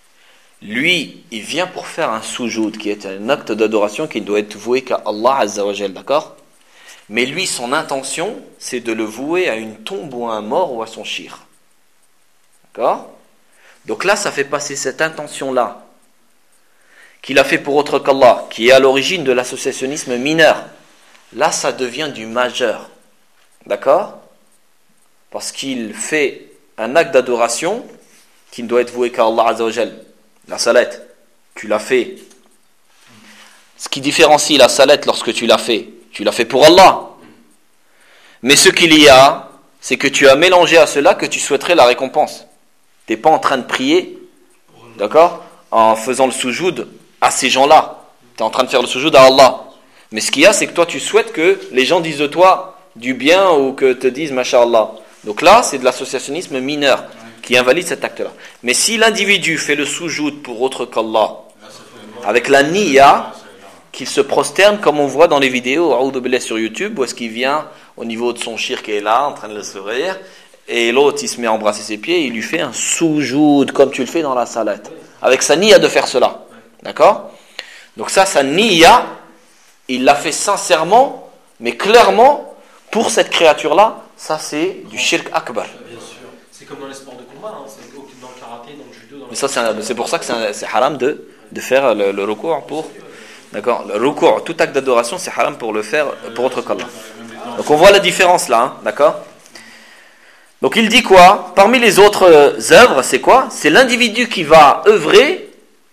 lui, il vient pour faire un soujoud, qui est un acte d'adoration qui doit être voué qu'à Allah Azza wa Jal, d'accord? Mais lui, son intention, c'est de le vouer à une tombe ou à un mort ou à son shir. D'accord? Donc là, ça fait passer cette intention-là, qu'il a fait pour autre qu'Allah, qui est à l'origine de l'associationnisme mineur. Là, ça devient du majeur. D'accord? Parce qu'il fait un acte d'adoration qui ne doit être voué qu'à Allah Azza wa Jal. La salette, tu l'as fait. Ce qui différencie la salette lorsque tu l'as fait, tu l'as fait pour Allah. Mais ce qu'il y a, c'est que tu as mélangé à cela que tu souhaiterais la récompense. Tu n'es pas en train de prier, d'accord, en faisant le soujoud à ces gens-là. Tu es en train de faire le soujoud à Allah. Mais ce qu'il y a, c'est que toi, tu souhaites que les gens disent de toi du bien ou que te disent Masha'Allah. Donc là, c'est de l'associationnisme mineur qui invalide cet acte-là. Mais si l'individu fait le soujoud pour autre qu'Allah, avec la niya, qu'il se prosterne comme on voit dans les vidéos sur YouTube, où est-ce qu'il vient au niveau de son shirk qui est là, en train de le sourire, et l'autre il se met à embrasser ses pieds, et il lui fait un soujoud, comme tu le fais dans la salette, avec sa niya de faire cela. D'accord? Donc ça, sa niya, il l'a fait sincèrement, mais clairement, pour cette créature-là, ça c'est du shirk akbar. C'est comme dans les sports de combat, hein. C'est dans le karaté, dans le judo, dans le... Mais ça, c'est, un, c'est pour ça que c'est, un, c'est haram de, de faire le, le recours pour... D'accord, le recours, tout acte d'adoration, c'est haram pour le faire pour autre qu'Allah. Donc on voit la différence là, hein, d'accord? Donc il dit quoi? Parmi les autres œuvres, c'est quoi? C'est l'individu qui va œuvrer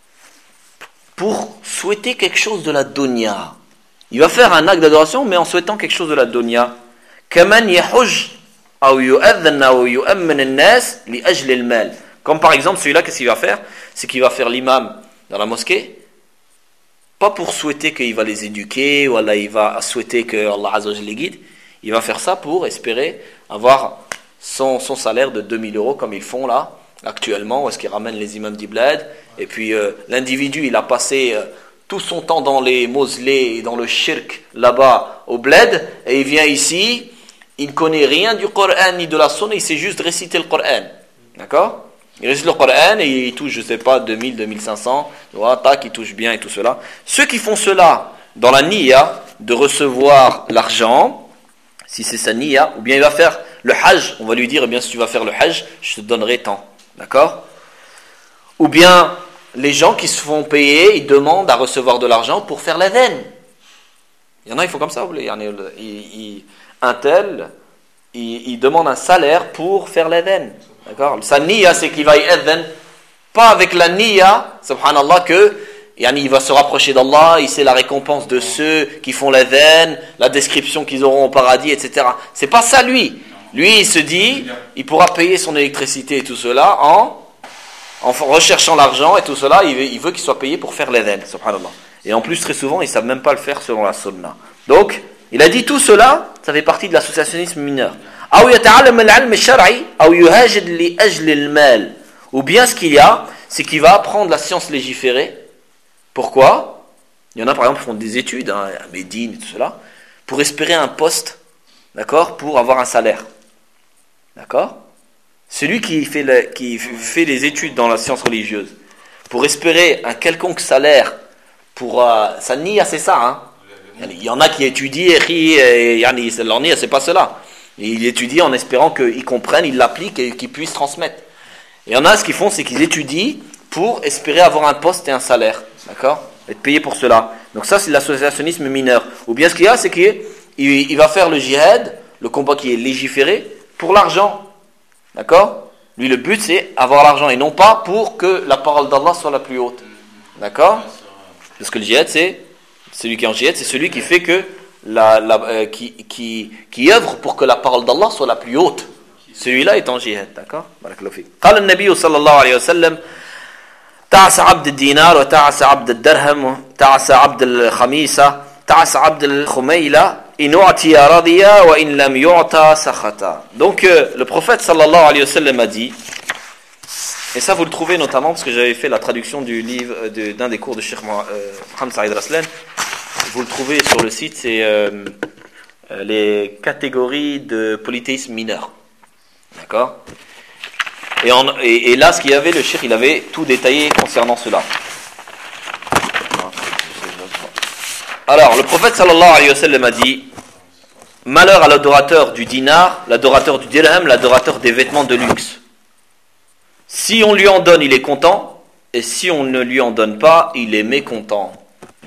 pour souhaiter quelque chose de la dunya. Il va faire un acte d'adoration, mais en souhaitant quelque chose de la dunya. Kaman yahuj aw yu'adhan aw yu'amman an-nas li ajli al-mal. Comme par exemple celui-là, qu'est-ce qu'il va faire? C'est qu'il va faire l'imam dans la mosquée, pas pour souhaiter qu'il va les éduquer, ou Allah, il va souhaiter que Allah Azza wa Jalla les guide. Il va faire ça pour espérer avoir son, son salaire de deux mille euros, comme ils font là, actuellement, où est-ce qu'ils ramènent les imams d'Iblad. Et puis euh, l'individu, il a passé euh, tout son temps dans les mausolées et dans le shirk là-bas au bled, et il vient ici, il ne connaît rien du Coran ni de la sunna, il sait juste réciter le Coran. D'accord? Il récite le Coran et il touche, je ne sais pas, deux mille, deux mille cinq cents, voilà, tac, il touche bien et tout cela. Ceux qui font cela dans la niya de recevoir l'argent, si c'est sa niya, ou bien il va faire le hajj, on va lui dire, eh bien si tu vas faire le hajj, je te donnerai tant. D'accord? Ou bien les gens qui se font payer, ils demandent à recevoir de l'argent pour faire la veine. Il y en a, ils font comme ça, il y en a, il, il, un tel, il, il demande un salaire pour faire la veine. D'accord? Sa niya, c'est qu'il va y adhan, pas avec la niya, subhanallah, que il va se rapprocher d'Allah, il sait la récompense de ceux qui font l'adhan, la description qu'ils auront au paradis, et cetera. C'est pas ça lui. Lui, il se dit, il pourra payer son électricité et tout cela en, en recherchant l'argent et tout cela, il veut, il veut qu'il soit payé pour faire l'adhan, subhanallah. Et en plus, très souvent, ils ne savent même pas le faire selon la sunna. Donc, il a dit tout cela, ça fait partie de l'associationnisme mineur. Ou bien ce qu'il y a, c'est qu'il va apprendre la science légiférée. Pourquoi ? Il y en a par exemple qui font des études, hein, à Médine et tout cela, pour espérer un poste, d'accord, pour avoir un salaire. D'accord ? Celui qui fait, le, qui fait les études dans la science religieuse, pour espérer un quelconque salaire, pour euh, ça nie c'est ça, hein. Il y en a qui étudient et yani, c'est pas cela. Ils étudient en espérant qu'ils comprennent, ils l'appliquent et qu'ils puissent transmettre. Et il y en a, ce qu'ils font, c'est qu'ils étudient pour espérer avoir un poste et un salaire. D'accord ? Être payé pour cela. Donc ça, c'est l'associationnisme mineur. Ou bien ce qu'il y a, c'est qu'il il va faire le djihad, le combat qui est légiféré, pour l'argent. D'accord ? Lui, le but, c'est avoir l'argent et non pas pour que la parole d'Allah soit la plus haute. D'accord ? Parce que le djihad, c'est celui qui est en djihad, c'est celui qui fait que la, la, euh, qui, qui, qui œuvre pour que la parole d'Allah soit la plus haute. Celui-là est en djihad. D'accord ? Barakallahu fik. قال النبي صلى الله عليه وسلم تعس عبد الدينار وتعس عبد الدرهم تعس عبد الخميسة تعس عبد الخميلة إن أعطي رضي وإن لم يعطى سخط. Donc euh, le prophète sallallahu alayhi wa sallam a dit, et ça vous le trouvez notamment parce que j'avais fait la traduction du livre de, d'un des cours de Cheikh Mohamed Saïd Raslan, vous le trouvez sur le site, c'est euh, les catégories de polythéisme mineur. D'accord ? Et, en, et, et là, ce qu'il y avait, le cheikh, il avait tout détaillé concernant cela. Alors, le prophète sallallahu alayhi wa sallam a dit, malheur à l'adorateur du dinar, l'adorateur du dirham, l'adorateur des vêtements de luxe. Si on lui en donne, il est content, et si on ne lui en donne pas, il est mécontent. D'accord ?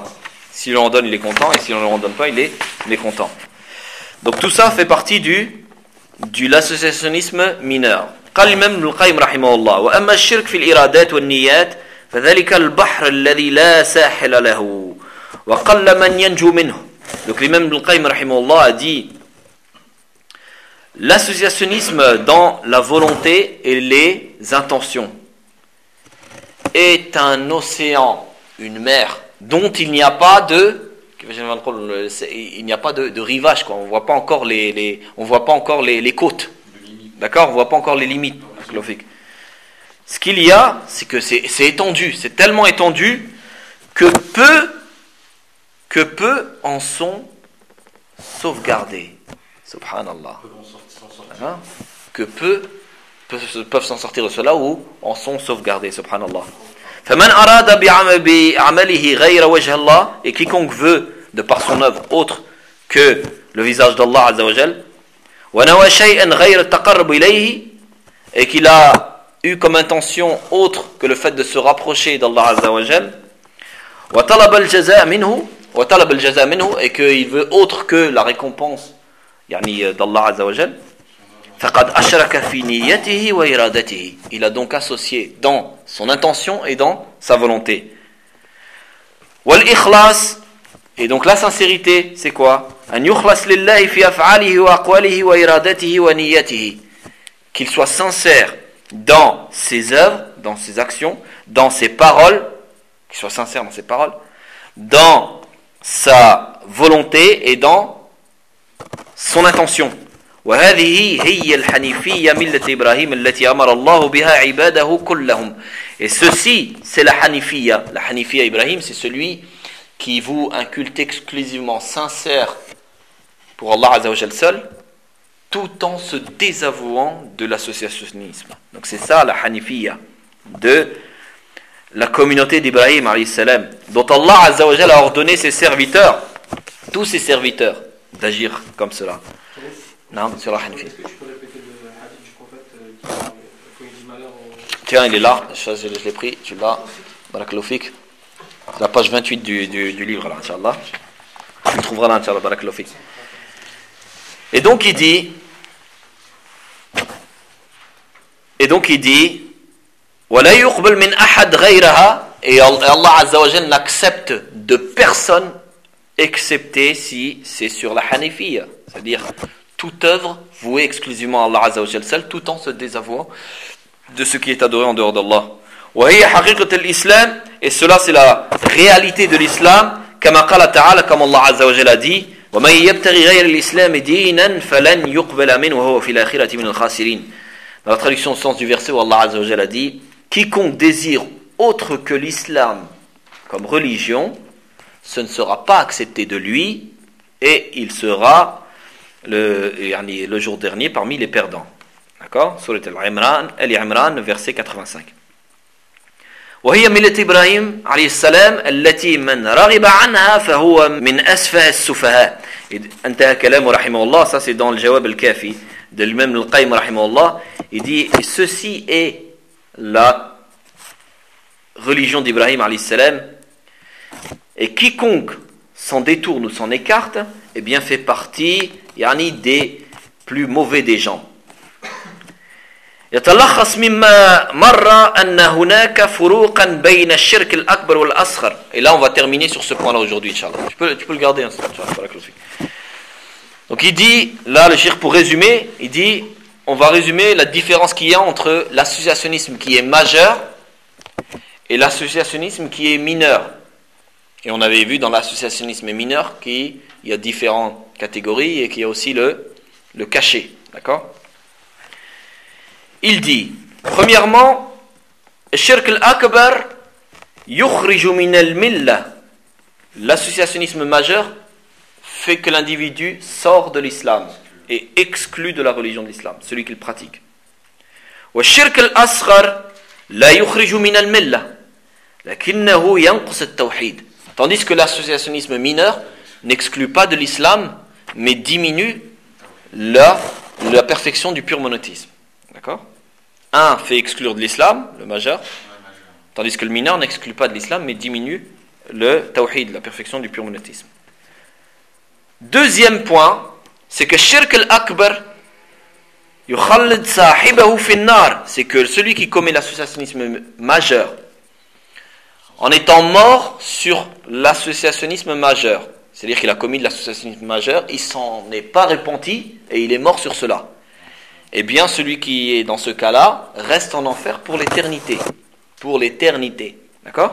Si on lui en donne, il est content, et si on ne lui en donne pas, il est mécontent. Donc tout ça fait partie du, du l'associationnisme mineur. قال الإمام ابن القيم رحمه الله وأما الشرك في الإرادات والنيات فذلك البحر الذي لا ساحل له وقل من ينجو منه. Donc l'imam ibn al-Qayyim rahimahullah a dit l'associationnisme dans la volonté et les intentions est un océan, une mer dont il n'y a pas de il n'y a pas de, de rivage quoi. On voit pas encore les, les on voit pas encore les, les côtes. D'accord, on voit pas encore les limites. Ce qu'il y a, c'est que c'est, c'est étendu, c'est tellement étendu que peu que peu en sont sauvegardés. Subhanallah. Hein? Que peu peuvent, peuvent s'en sortir de cela ou en sont sauvegardés. Subhanallah. فَمَنْ أَرَادَ بِعَمَلِهِ غَيْرَ وَجْهَ اللَّهِ. Et quiconque veut, de par son œuvre, autre que le visage d'Allah Azza wa Jal, وَنَوَى شَيْئًا غَيْرَ التَّقَرُّبِ إِلَيْهِ. Et qu'il a eu comme intention autre que le fait de se rapprocher d'Allah Azza wa Jal, وَطَلَبَ الْجَزَاءَ مِنْهُ وَطَلَبَ الْجَزَاءَ مِنْهُ. Et qu'il veut autre que la récompense يعني d'Allah Azza wa Jal, فَقَدْ أَشْرَكَ فِي نِيَّتِهِ وَإِرَادَتِهِ. Il a donc associé dans son intention et dans sa volonté. وَالْإِخْلَاص. Et donc la sincérité, c'est quoi? أَنْ يُخْلَصْ لِلَّهِ فِي أَفْعَالِهِ وَأَقْوَالِهِ وَإِرَادَتِهِ وَنِيَّتِهِ. Qu'il soit sincère dans ses œuvres, dans ses actions, dans ses paroles, qu'il soit sincère dans ses paroles, dans sa volonté et dans son intention. وهذه هي الحنيفية ملة إبراهيم التي أمر الله بها عباده كلهم. Et ceci, c'est la Hanifiya. La Hanifiya Ibrahim, c'est celui qui vous inculte exclusivement sincère pour Allah Azza wa Jal seul, tout en se désavouant de l'associationnisme. Donc c'est ça la Hanifiya de la communauté d'Ibrahim alayhi salam, dont Allah Azza wa Jal a ordonné ses serviteurs, tous ses serviteurs, d'agir comme cela. Non, sur la Hanifiya. Est-ce que tu peux répéter le hadith du prophète qui parle quand il dit malheur au... Tiens, il est là, je, je, je l'ai pris, tu l'as. Barakallahu fik. C'est la page vingt-huit du, du, du livre, là, Inch'Allah. Tu le trouveras là, Inch'Allah, Barakallahu fik. Et donc il dit, et donc il dit, وَلَا يُقْبَلْ مِنْ أَحَدْ غَيْرَهَا. Et Allah Azza wa Jal n'accepte de personne excepté si c'est sur la Hanifiyya, c'est-à-dire toute œuvre vouée exclusivement à Allah Azza wa Jal seul, tout en se désavouant de ce qui est adoré en dehors d'Allah. Et cela c'est la réalité de l'islam, comme Allah Azza wa Jal a dit, وَمَنْ يَبْتَغِ غَيْرَ الْإِسْلَامِ دِينًا فَلَنْ يُقْبَلَ مِنْهُ وَهُوَ فِي الْآخِرَةِ مِنَ الْخَاسِرِينَ. Dans la traduction au sens du verset où Allah Azza wa Jal a dit, quiconque désire autre que l'islam comme religion, ce ne sera pas accepté de lui et il sera le, le jour dernier parmi les perdants. D'accord? Surat Al-Imran, Al-Imran, verset quatre-vingt-cinq. وهي ملة إبراهيم عليه السلام التي من رغب عنها فهو من أسفه السفهاء. انتهى كلامه رحمه الله. Ça c'est dans le Jawab al-Kafi de l'imam al-Qayyim رحمه الله. Il dit et ceci est la religion d'Ibrahim alayhi salam, et quiconque s'en détourne ou s'en écarte, eh bien fait partie yani, des plus mauvais des gens. يتلخص مما مر أن هناك فروقا بين الشرك الأكبر والأصغر. Et là on va terminer sur ce point-là aujourd'hui, Inch'Allah. Tu peux, tu peux le garder, hein, donc il dit, là le shirk pour résumer, il dit, on va résumer la différence qu'il y a entre l'associationnisme qui est majeur et l'associationnisme qui est mineur. Et on avait vu dans l'associationnisme mineur qu'il y a différentes catégories et qu'il y a aussi le, le caché. D'accord? Il dit, premièrement, الشرك الأكبر يخرج من الملة. L'associationnisme majeur fait que l'individu sort de l'islam et exclut de la religion de l'islam, celui qu'il pratique. والشرك الأصغر لا يخرج من الملة لكنه ينقص التوحيد. Tandis que l'associationnisme mineur n'exclut pas de l'islam, mais diminue la, la perfection du pur monothéisme. D'accord? Un fait exclure de l'islam, le majeur, tandis que le mineur n'exclut pas de l'islam, mais diminue le tawhid, la perfection du pur monothéisme. Deuxième point, c'est que shirk al-akbar yukhallid sahibahu fi an-nar, c'est que celui qui commet l'associationnisme majeur, en étant mort sur l'associationnisme majeur, c'est-à-dire qu'il a commis de l'associationnisme majeur, il s'en est pas repenti et il est mort sur cela. Eh bien, celui qui est dans ce cas-là reste en enfer pour l'éternité. Pour l'éternité. D'accord?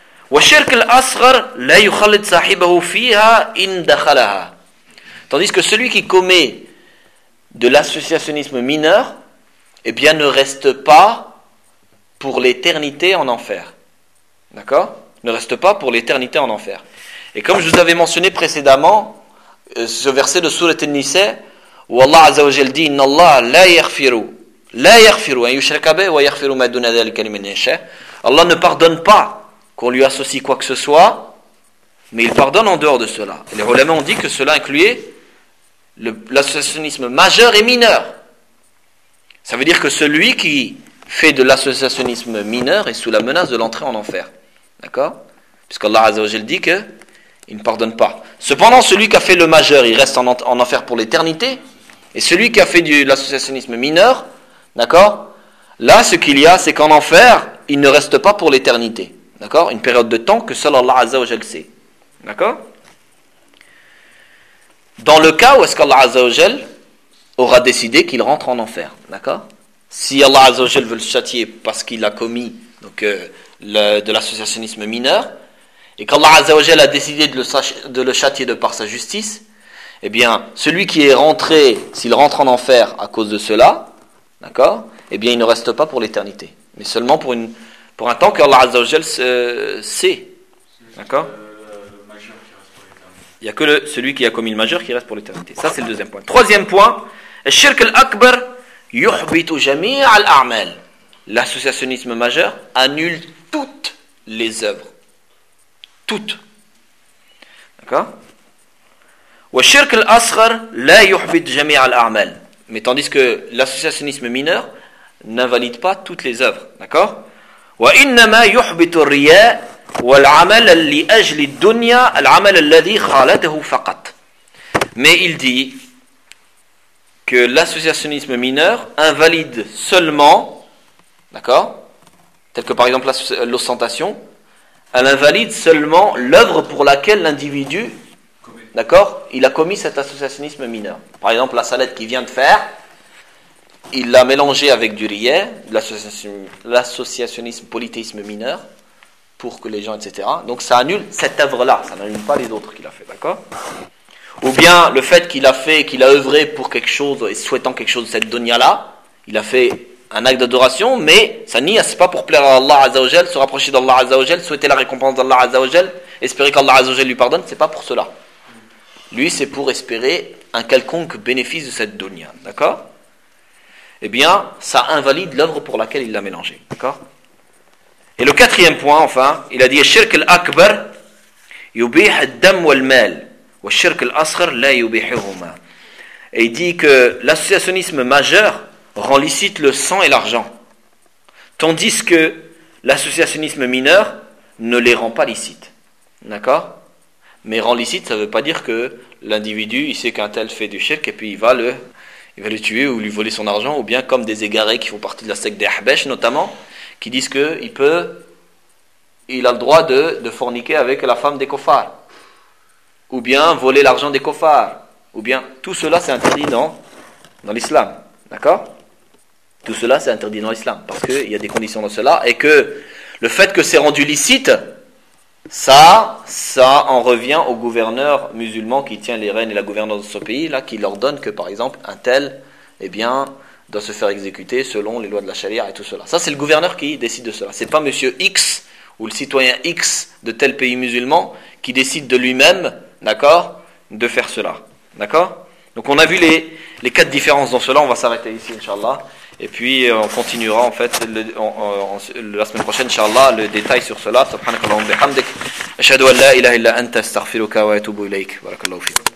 Tandis que celui qui commet de l'associationnisme mineur, eh bien, ne reste pas pour l'éternité en enfer. D'accord? Ne reste pas pour l'éternité en enfer. Et comme je vous avais mentionné précédemment, ce verset de Surat An-Nisa, où Allah Azza wa Jal dit Inna Allah la yaghfiru la yaghfiru an yushraka bihi wa yaghfiru ma duna dhalika liman yasha. Allah ne pardonne pas qu'on lui associe quoi que ce soit, mais il pardonne en dehors de cela. Et les ulama ont dit que cela incluait le, l'associationnisme majeur et mineur. Ça veut dire que celui qui fait de l'associationnisme mineur est sous la menace de l'entrée en enfer. D'accord? Puisqu'Allah Azza wa Jal dit que il ne pardonne pas. Cependant, celui qui a fait le majeur, il reste en, en enfer pour l'éternité. Et celui qui a fait de l'associationnisme mineur, d'accord? Là, ce qu'il y a, c'est qu'en enfer, il ne reste pas pour l'éternité. D'accord? Une période de temps que seul Allah Azza wa Jal sait. D'accord? Dans le cas où est-ce qu'Allah Azza wa Jal aura décidé qu'il rentre en enfer. D'accord? Si Allah Azza wa Jal veut le châtier parce qu'il a commis donc, euh, le, de l'associationnisme mineur, et qu'Allah Azza wa Jal a décidé de le, de le châtier de par sa justice, eh bien, celui qui est rentré, s'il rentre en enfer à cause de cela, d'accord, eh bien, il ne reste pas pour l'éternité, mais seulement pour, une, pour un temps qu'Allah Azza wa Jal sait. D'accord? Il n'y a que le, celui qui a commis le majeur qui reste pour l'éternité. Ça, c'est le deuxième point. Troisième point, الشرك الأكبر يحبط جميع الأعمال. L'associationnisme majeur annule toutes les œuvres. Toutes. D'accord? والشرك الأصغر لا يحبط جميع الأعمال. Mais tandis que l'associationnisme mineur n'invalide pas toutes les œuvres. D'accord? وإنما يحبط الرياء والعمل لأجل الدنيا العمل الذي خالته فقط. Mais il dit que l'associationnisme mineur invalide seulement, d'accord, tel que par exemple l'ostentation, elle invalide seulement l'œuvre pour laquelle l'individu, d'accord, il a commis cet associationnisme mineur. Par exemple, la salade qu'il vient de faire, il l'a mélangé avec du riais, l'associationnisme, polythéisme mineur, pour que les gens, et cetera. Donc ça annule cette œuvre-là, ça n'annule pas les autres qu'il a fait, d'accord? Ou bien le fait qu'il a fait, qu'il a œuvré pour quelque chose et souhaitant quelque chose de cette dunya-là, il a fait un acte d'adoration, mais sa niya, c'est pas pour plaire à Allah Azza wa Jal, se rapprocher d'Allah Azza wa Jal, souhaiter la récompense d'Allah Azza wa Jal, espérer qu'Allah Azza wa Jal lui pardonne, c'est pas pour cela. Lui, c'est pour espérer un quelconque bénéfice de cette dunya, d'accord? Eh bien, ça invalide l'œuvre pour laquelle il l'a mélangé, d'accord? Et le quatrième point, enfin, il a dit Shirk al-Akbar yubih ad-dam wal-mal wa shirk al-asghar la yubihihuma. Et il dit que l'associationnisme majeur rend licite le sang et l'argent, tandis que l'associationnisme mineur ne les rend pas licites, d'accord? Mais rend licite, ça ne veut pas dire que l'individu, il sait qu'un tel fait du shirk et puis il va le, il va le tuer ou lui voler son argent, ou bien comme des égarés qui font partie de la secte des Ahbash notamment, qui disent qu'il peut, il a le droit de, de forniquer avec la femme des kofars, ou bien voler l'argent des kofars, ou bien tout cela c'est interdit dans, dans l'islam, d'accord? Tout cela c'est interdit dans l'islam, parce qu'il y a des conditions dans cela, et que le fait que c'est rendu licite, ça, ça en revient au gouverneur musulman qui tient les rênes et la gouvernance de ce pays, là, qui leur donne que par exemple un tel, eh bien, doit se faire exécuter selon les lois de la charia et tout cela. Ça c'est le gouverneur qui décide de cela. C'est pas monsieur X ou le citoyen X de tel pays musulman qui décide de lui-même, d'accord, de faire cela. D'accord? Donc on a vu les, les quatre différences dans cela, on va s'arrêter ici, Inch'Allah. Et puis on continuera en fait le, on, on, la semaine prochaine, Inch'Allah, le détail sur cela. Subhanakallahumma bihamdik. Ashhadu an la ilaha illa anta astaghfiruka wa atubu ilayk. Barakallahu fiik.